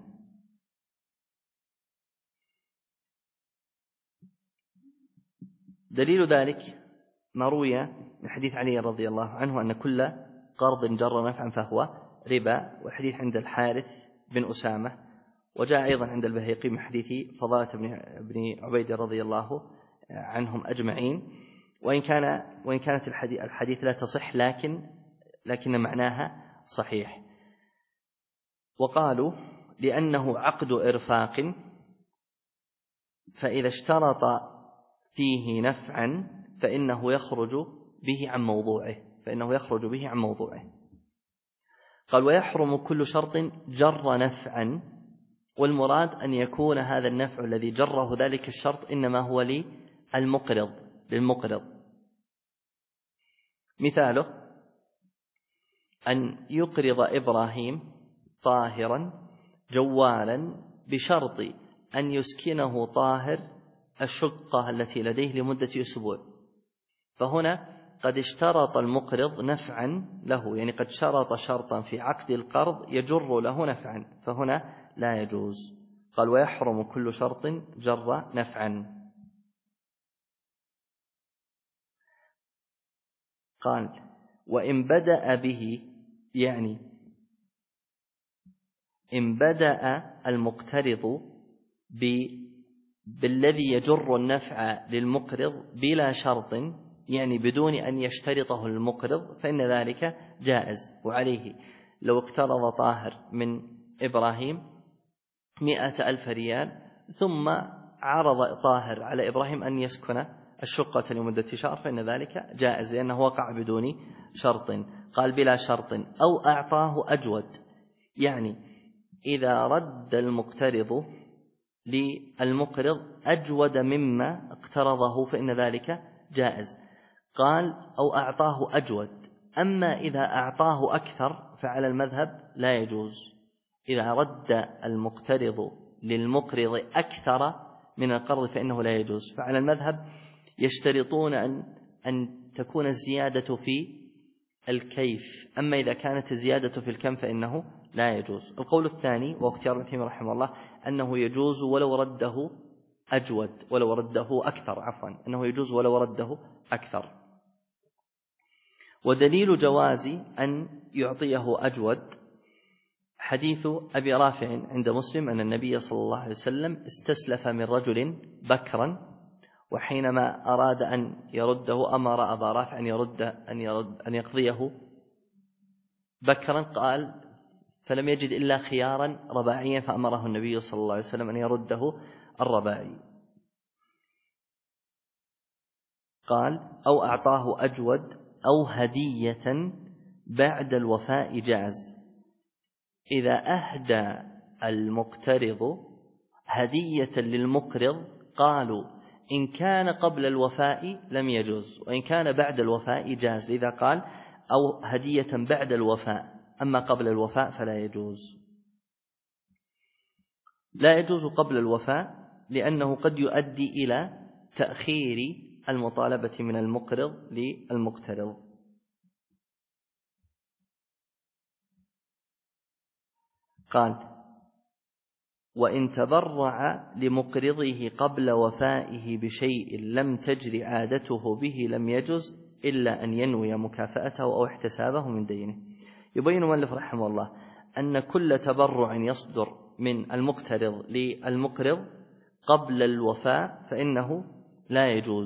دليل ذلك ما روي من حديث علي رضي الله عنه أن كل قرض جر نفعا فهو ربا، وحديث عند الحارث بن أسامة، وجاء أيضا عند البيهقي من حديث فضالة بن عبيد رضي الله عنهم أجمعين، وإن كانت الحديث لا تصح لكن معناها صحيح. وقالوا لأنه عقد إرفاق، فإذا اشترط فيه نفعا فإنه يخرج به عن موضوعه. قال: ويحرم كل شرط جر نفعا، والمراد أن يكون هذا النفع الذي جره ذلك الشرط إنما هو للمقرض. مثاله أن يقرض إبراهيم طاهرا جوالا بشرط أن يسكنه طاهر الشقة التي لديه لمدة أسبوع. فهنا قد اشترط المقرض نفعا له، يعني قد شرط شرطا في عقد القرض يجر له نفعا، فهنا لا يجوز. قال: ويحرم كل شرط جر نفعا. قال: وإن بدأ به، يعني إن بدأ المقترض بالذي يجر النفع للمقرض بلا شرط، يعني بدون أن يشترطه المقرض، فإن ذلك جائز. وعليه لو اقترض طاهر من إبراهيم 100,000 ريال، ثم عرض طاهر على إبراهيم أن يسكن الشقة لمدة شهر فإن ذلك جائز لأنه وقع بدون شرط. قال بلا شرط أو أعطاه أجود، يعني إذا رد المقترض للمقرض أجود مما اقترضه فإن ذلك جائز. قال أو أعطاه أجود. أما إذا أعطاه أكثر فعلى المذهب لا يجوز. إذا رد المقترض للمقرض أكثر من القرض فإنه لا يجوز. فعلى المذهب يشترطون أن تكون الزيادة في الكيف، أما إذا كانت الزيادة في الكم فإنه لا يجوز. القول الثاني واختيار ابن تيمية رحمه الله أنه يجوز ولو رده أجود، ولو رده أكثر، أنه يجوز ولو رده أكثر. ودليل جواز أن يعطيه أجود حديث أبي رافع عند مسلم أن النبي صلى الله عليه وسلم استسلف من رجل بكرا، وحينما أراد أن يرده أمر أبا رافع أن يقضيه بكرا، قال فلم يجد إلا خيارا رباعيا فأمره النبي صلى الله عليه وسلم أن يرده الرباعي. قال أو أعطاه أجود أو هدية بعد الوفاء جاز. إذا أهدى المقترض هدية للمقرض قالوا إن كان قبل الوفاء لم يجوز، وإن كان بعد الوفاء جاز. إذا قال أو هدية بعد الوفاء، أما قبل الوفاء فلا يجوز. لا يجوز قبل الوفاء لأنه قد يؤدي إلى تأخير المطالبة من المقرض للمقترض. قال وإن تبرع لمقرضه قبل وفائه بشيء لم تجر عادته به لم يجوز إلا أن ينوي مكافأته أو احتسابه من دينه. يبين المؤلف رحمه الله أن كل تبرع يصدر من المقترض للمقرض قبل الوفاء فإنه لا يجوز،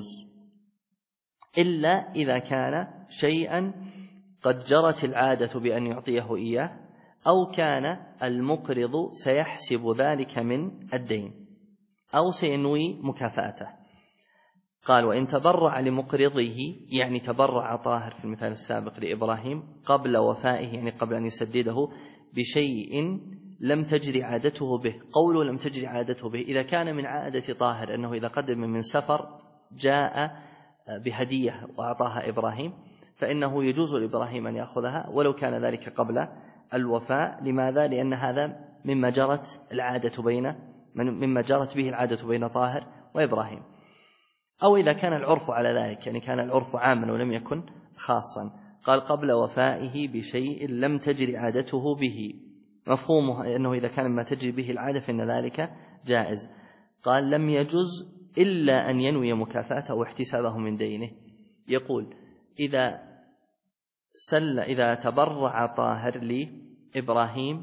إلا إذا كان شيئا قد جرت العادة بأن يعطيه إياه، أو كان المقرض سيحسب ذلك من الدين أو سينوي مكافأته. قال وإن تبرع لمقرضه، يعني تبرع طاهر في المثال السابق لإبراهيم قبل وفائه، يعني قبل أن يسدده بشيء لم تجري عادته به. قوله لم تجري عادته به إذا كان من عادة طاهر أنه إذا قدم من سفر جاء بهدية وأعطاها إبراهيم فإنه يجوز لإبراهيم أن يأخذها ولو كان ذلك قبل الوفاء. لماذا؟ لأن هذا مما جرت به العادة بين طاهر وإبراهيم. أو إذا كان العرف على ذلك، يعني كان العرف عاما ولم يكن خاصا. قال قبل وفائه بشيء لم تجري عادته به، مفهومه أنه إذا كان ما تجري به العادة فإن ذلك جائز. قال لم يجوز إلا أن ينوي مكافأته واحتسابه من دينه. يقول إذا تبرع طاهر لإبراهيم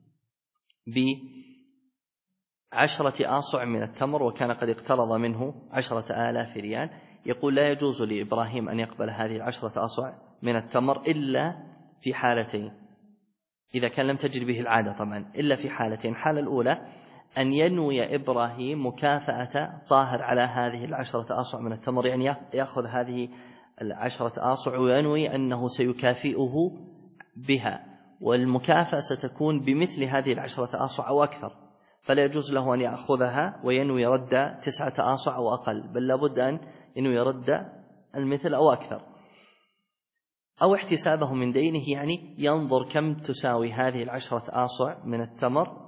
ب10 آصع من التمر وكان قد اقترض منه 10,000 ريال، يقول لا يجوز لإبراهيم أن يقبل هذه 10 آصع من التمر إلا في حالتين، إذا كان لم تجري به العادة طبعا، إلا في حالتين. الحالة الأولى أن ينوي إبراهيم مكافأة طاهر على هذه 10 آصع من التمر، يعني يأخذ هذه 10 آصع وينوي أنه سيكافئه بها، والمكافأة ستكون بمثل هذه 10 آصع أو أكثر، فلا يجوز له أن يأخذها وينوي رد 9 آصع أو أقل، بل لابد أن ينوي رد المثل أو أكثر. أو احتسابه من دينه، يعني ينظر كم تساوي هذه 10 آصع من التمر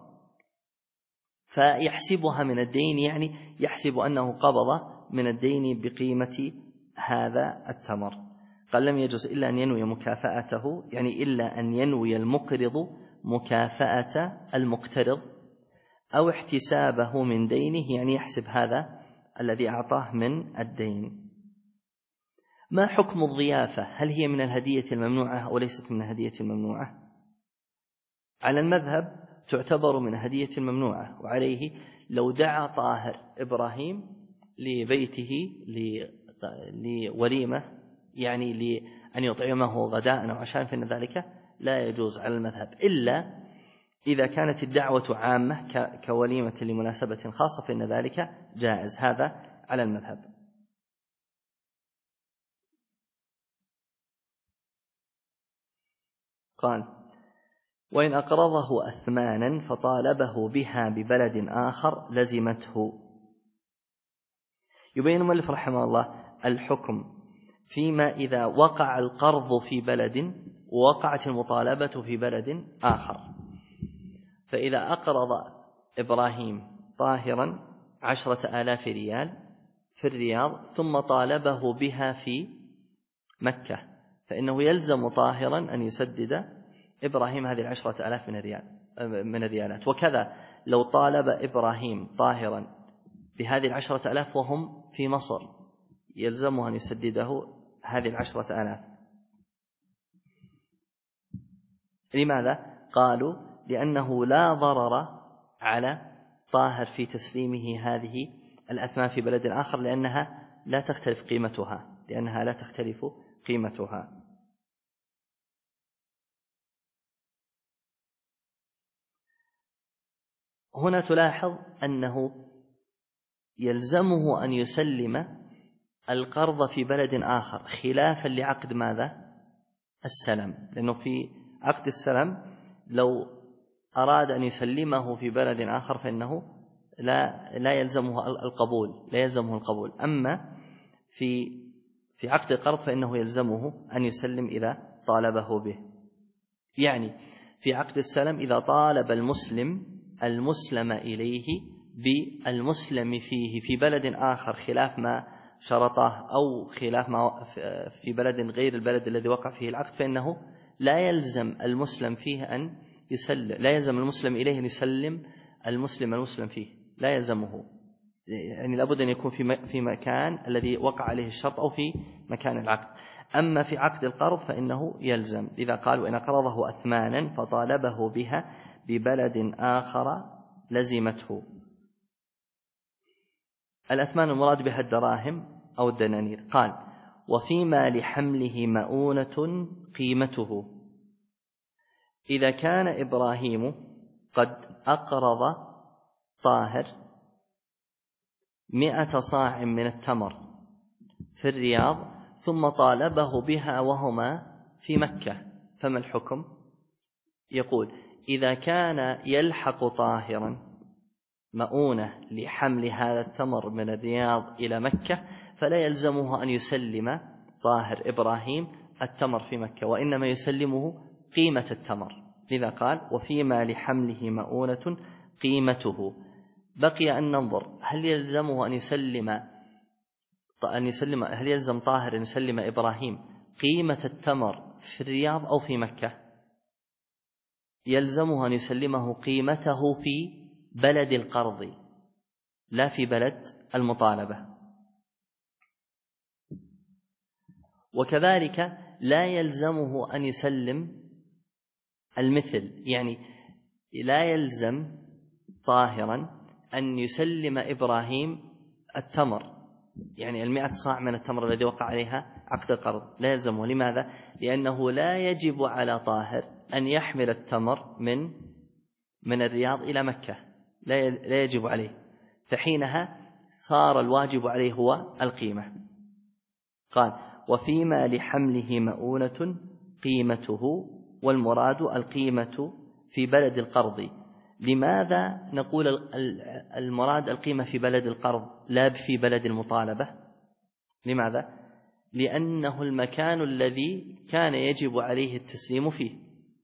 فيحسبها من الدين، يعني يحسب أنه قبض من الدين بقيمة هذا التمر. قال لم يجوز إلا أن ينوي مكافأته، يعني إلا أن ينوي المقرض مكافأة المقترض أو احتسابه من دينه، يعني يحسب هذا الذي أعطاه من الدين. ما حكم الضيافة؟ هل هي من الهدية الممنوعة أو ليست من الهدية الممنوعة؟ على المذهب تعتبر من الهدية الممنوعة، وعليه لو دعا طاهر إبراهيم لبيته لوليمة، يعني لأن يطعمه غداء أو عشاء، فإن ذلك لا يجوز على المذهب، إلا إذا كانت الدعوة عامة كوليمة لمناسبة خاصة فإن ذلك جائز، هذا على المذهب. قال: وإن أقرضه أثمانا فطالبه بها ببلد آخر لزمته. يبين المؤلف رحمه الله الحكم فيما إذا وقع القرض في بلد ووقعت المطالبة في بلد آخر. فإذا أقرض إبراهيم طاهرا 10,000 ريال في الرياض ثم طالبه بها في مكة، فإنه يلزم طاهرا أن يسدد إبراهيم هذه 10,000 من الريالات. وكذا لو طالب إبراهيم طاهرا بهذه 10,000 وهم في مصر يلزمه أن يسدده هذه 10,000. لماذا؟ قالوا: لأنه لا ضرر على طاهر في تسليمه هذه الأثمان في بلد آخر، لأنها لا تختلف قيمتها. هنا تلاحظ أنه يلزمه أن يسلم القرض في بلد آخر خلافا لعقد ماذا؟ السلم، لأنه في عقد السلم لو أراد أن يسلمه في بلد آخر فإنه لا يلزمه القبول. أما في عقد القرض فإنه يلزمه أن يسلم إذا طالبه به. يعني في عقد السلم إذا طالب المسلم إليه بالمسلم فيه في بلد آخر خلاف ما شرطه أو خلاف ما في بلد غير البلد الذي وقع فيه العقد، فإنه لا يلزم المسلم إليه أن يسلم المسلم فيه، لا يلزمه. يعني لابد أن يكون في مكان الذي وقع عليه الشرط أو في مكان العقد. أما في عقد القرض فإنه يلزم، إذا قال: وإن قرضه أثمانا فطالبه بها ببلد آخر لزمته. الأثمان المراد بها الدراهم أو الدنانير. قال: وفيما لحمله مؤونة قيمته. إذا كان إبراهيم قد أقرض طاهر 100 صاع من التمر في الرياض ثم طالبه بها وهما في مكة، فما الحكم؟ يقول: إذا كان يلحق طاهرا مؤونة لحمل هذا التمر من الرياض إلى مكة فلا يلزمه أن يسلم طاهر إبراهيم التمر في مكة، وإنما يسلمه قيمة التمر. لذا قال: وفيما لحمله مؤونة قيمته. بقي أن ننظر هل يلزمه هل يلزم طاهر أن يسلم إبراهيم قيمة التمر في الرياض أو في مكة؟ يلزمه أن يسلمه قيمته في بلد القرض لا في بلد المطالبة. وكذلك لا يلزمه أن يسلم المثل، يعني لا يلزم طاهرا أن يسلم إبراهيم التمر، يعني 100 صاع من التمر الذي وقع عليها عقد القرض لا يلزمه. لماذا؟ لأنه لا يجب على طاهر أن يحمل التمر من الرياض إلى مكة، لا يجب عليه، فحينها صار الواجب عليه هو القيمة. قال: وفيما لحمله مؤونة قيمته، والمراد القيمة في بلد القرض. لماذا نقول المراد القيمة في بلد القرض لا في بلد المطالبة؟ لماذا؟ لأنه المكان الذي كان يجب عليه التسليم فيه.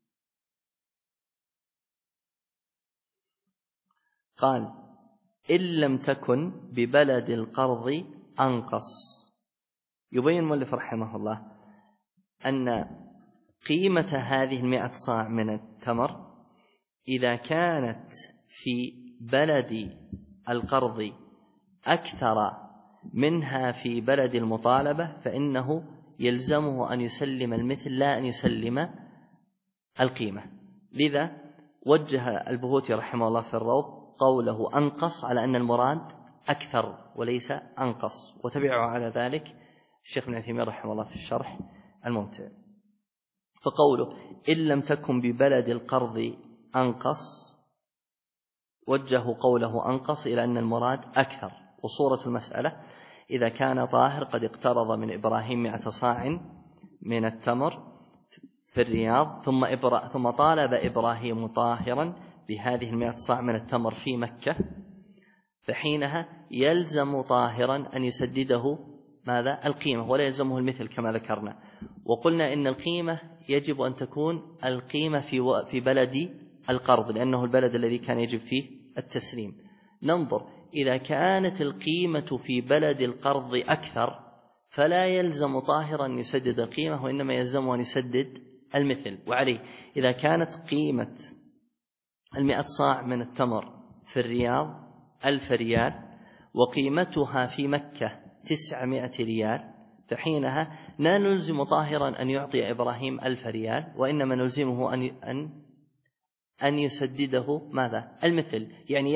قال: إن لم تكن ببلد القرض أنقص. يبين المؤلف رحمه الله أن قيمة هذه 100 صاع من التمر إذا كانت في بلد القرض أكثر منها في بلد المطالبة فإنه يلزمه أن يسلم المثل لا أن يسلم القيمة. لذا وجه البهوتي رحمه الله في الروض قوله أنقص على أن المراد أكثر وليس أنقص، وتبعه على ذلك الشيخ ابن عثيمين رحمه الله في الشرح الممتع. فقوله إن لم تكن ببلد القرض أنقص وجهوا قوله أنقص إلى أن المراد أكثر. وصورة المسألة إذا كان طاهر قد اقترض من إبراهيم 100 صاع من التمر في الرياض ثم طالب إبراهيم طاهرا بهذه 100 صاع من التمر في مكة، فحينها يلزم طاهرا أن يسدده ماذا؟ القيمة، ولا يلزمه المثل كما ذكرنا. وقلنا إن القيمة يجب أن تكون القيمة في بلد القرض، لأنه البلد الذي كان يجب فيه التسليم. ننظر إذا كانت القيمة في بلد القرض أكثر فلا يلزم طاهرا أن يسدد القيمة، وإنما يلزمه أن يسدد المثل. وعليه إذا كانت قيمة 100 صاع من التمر في الرياض 1000 ريال وقيمتها في مكة 900 ريال، فحينها لا نلزم طاهرا أن يعطي إبراهيم 1000 ريال، وإنما نلزمه أن يسدده ماذا؟ المثل. يعني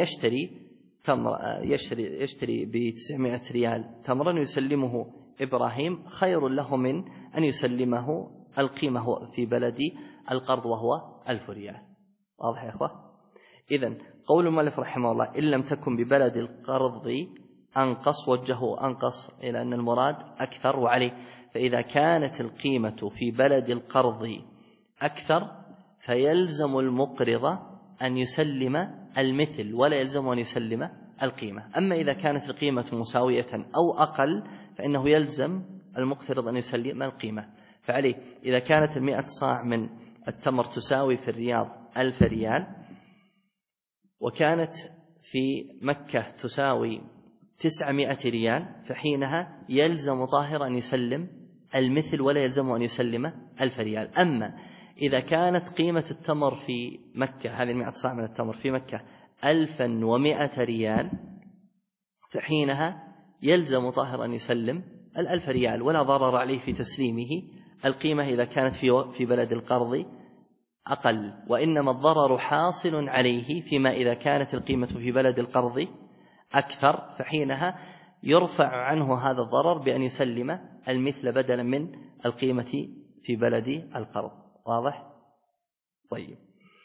يشتري ب900 ريال تمرا يسلمه إبراهيم، خير له من أن يسلمه القيمة في بلد القرض وهو 1000 ريال. واضح يا أخوة؟ إذن قول المؤلف رحمه الله إن لم تكن ببلد القرض أنقص، وجهه أنقص إلى أن المراد أكثر. وعليه فإذا كانت القيمة في بلد القرض أكثر فيلزم المقرض أن يسلم المثل ولا يلزم أن يسلم القيمة. أما إذا كانت القيمة مساوية أو أقل فإنه يلزم المقترض أن يسلم القيمة. فعليه إذا كانت 100 صاع من التمر تساوي في الرياض 1000 ريال وكانت في مكة تساوي 900 ريال، فحينها يلزم طاهر أن يسلم المثل ولا يلزم أن يسلم 1000 ريال. أما إذا كانت قيمة التمر في مكة، هذه 100 صاع من التمر في مكة 1100 ريال، فحينها يلزم طاهر أن يسلم 1000 ريال ولا ضرر عليه في تسليمه القيمة إذا كانت في بلد القرض أقل، وإنما الضرر حاصل عليه فيما إذا كانت القيمة في بلد القرض أكثر، فحينها يرفع عنه هذا الضرر بأن يسلم المثل بدلا من القيمة في بلد القرض. واضح؟ طيب،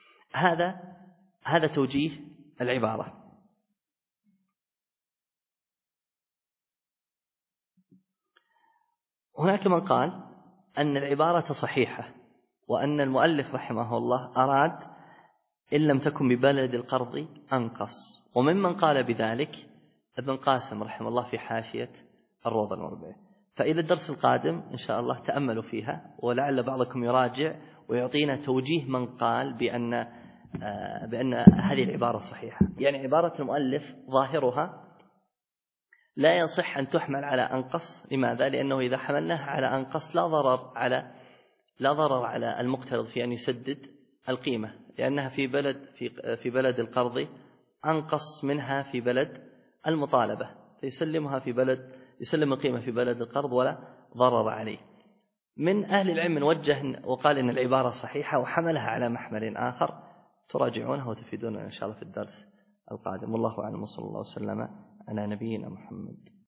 هذا توجيه العبارة. هناك من قال أن العبارة صحيحة وأن المؤلف رحمه الله أراد إن لم تكن ببلد القرض أنقص، وممن قال بذلك ابن قاسم رحمه الله في حاشية الروضة المربعة. فإلى الدرس القادم إن شاء الله تأملوا فيها، ولعل بعضكم يراجع ويعطينا توجيه من قال بأن هذه العبارة صحيحة. يعني عبارة المؤلف ظاهرها لا يصح أن تحمل على أنقص. لماذا؟ لأنه إذا حملناها على أنقص لا ضرر على المقترض في أن يسدد القيمة، لأنها في بلد القرض أنقص منها في بلد المطالبة، فيسلم القيمة في بلد القرض ولا ضرر عليه. من أهل العلم من وجه وقال إن العبارة صحيحة وحملها على محمل آخر، تراجعونها وتفيدون إن شاء الله في الدرس القادم. والله أعلم، وصلى الله وسلم على نبينا محمد.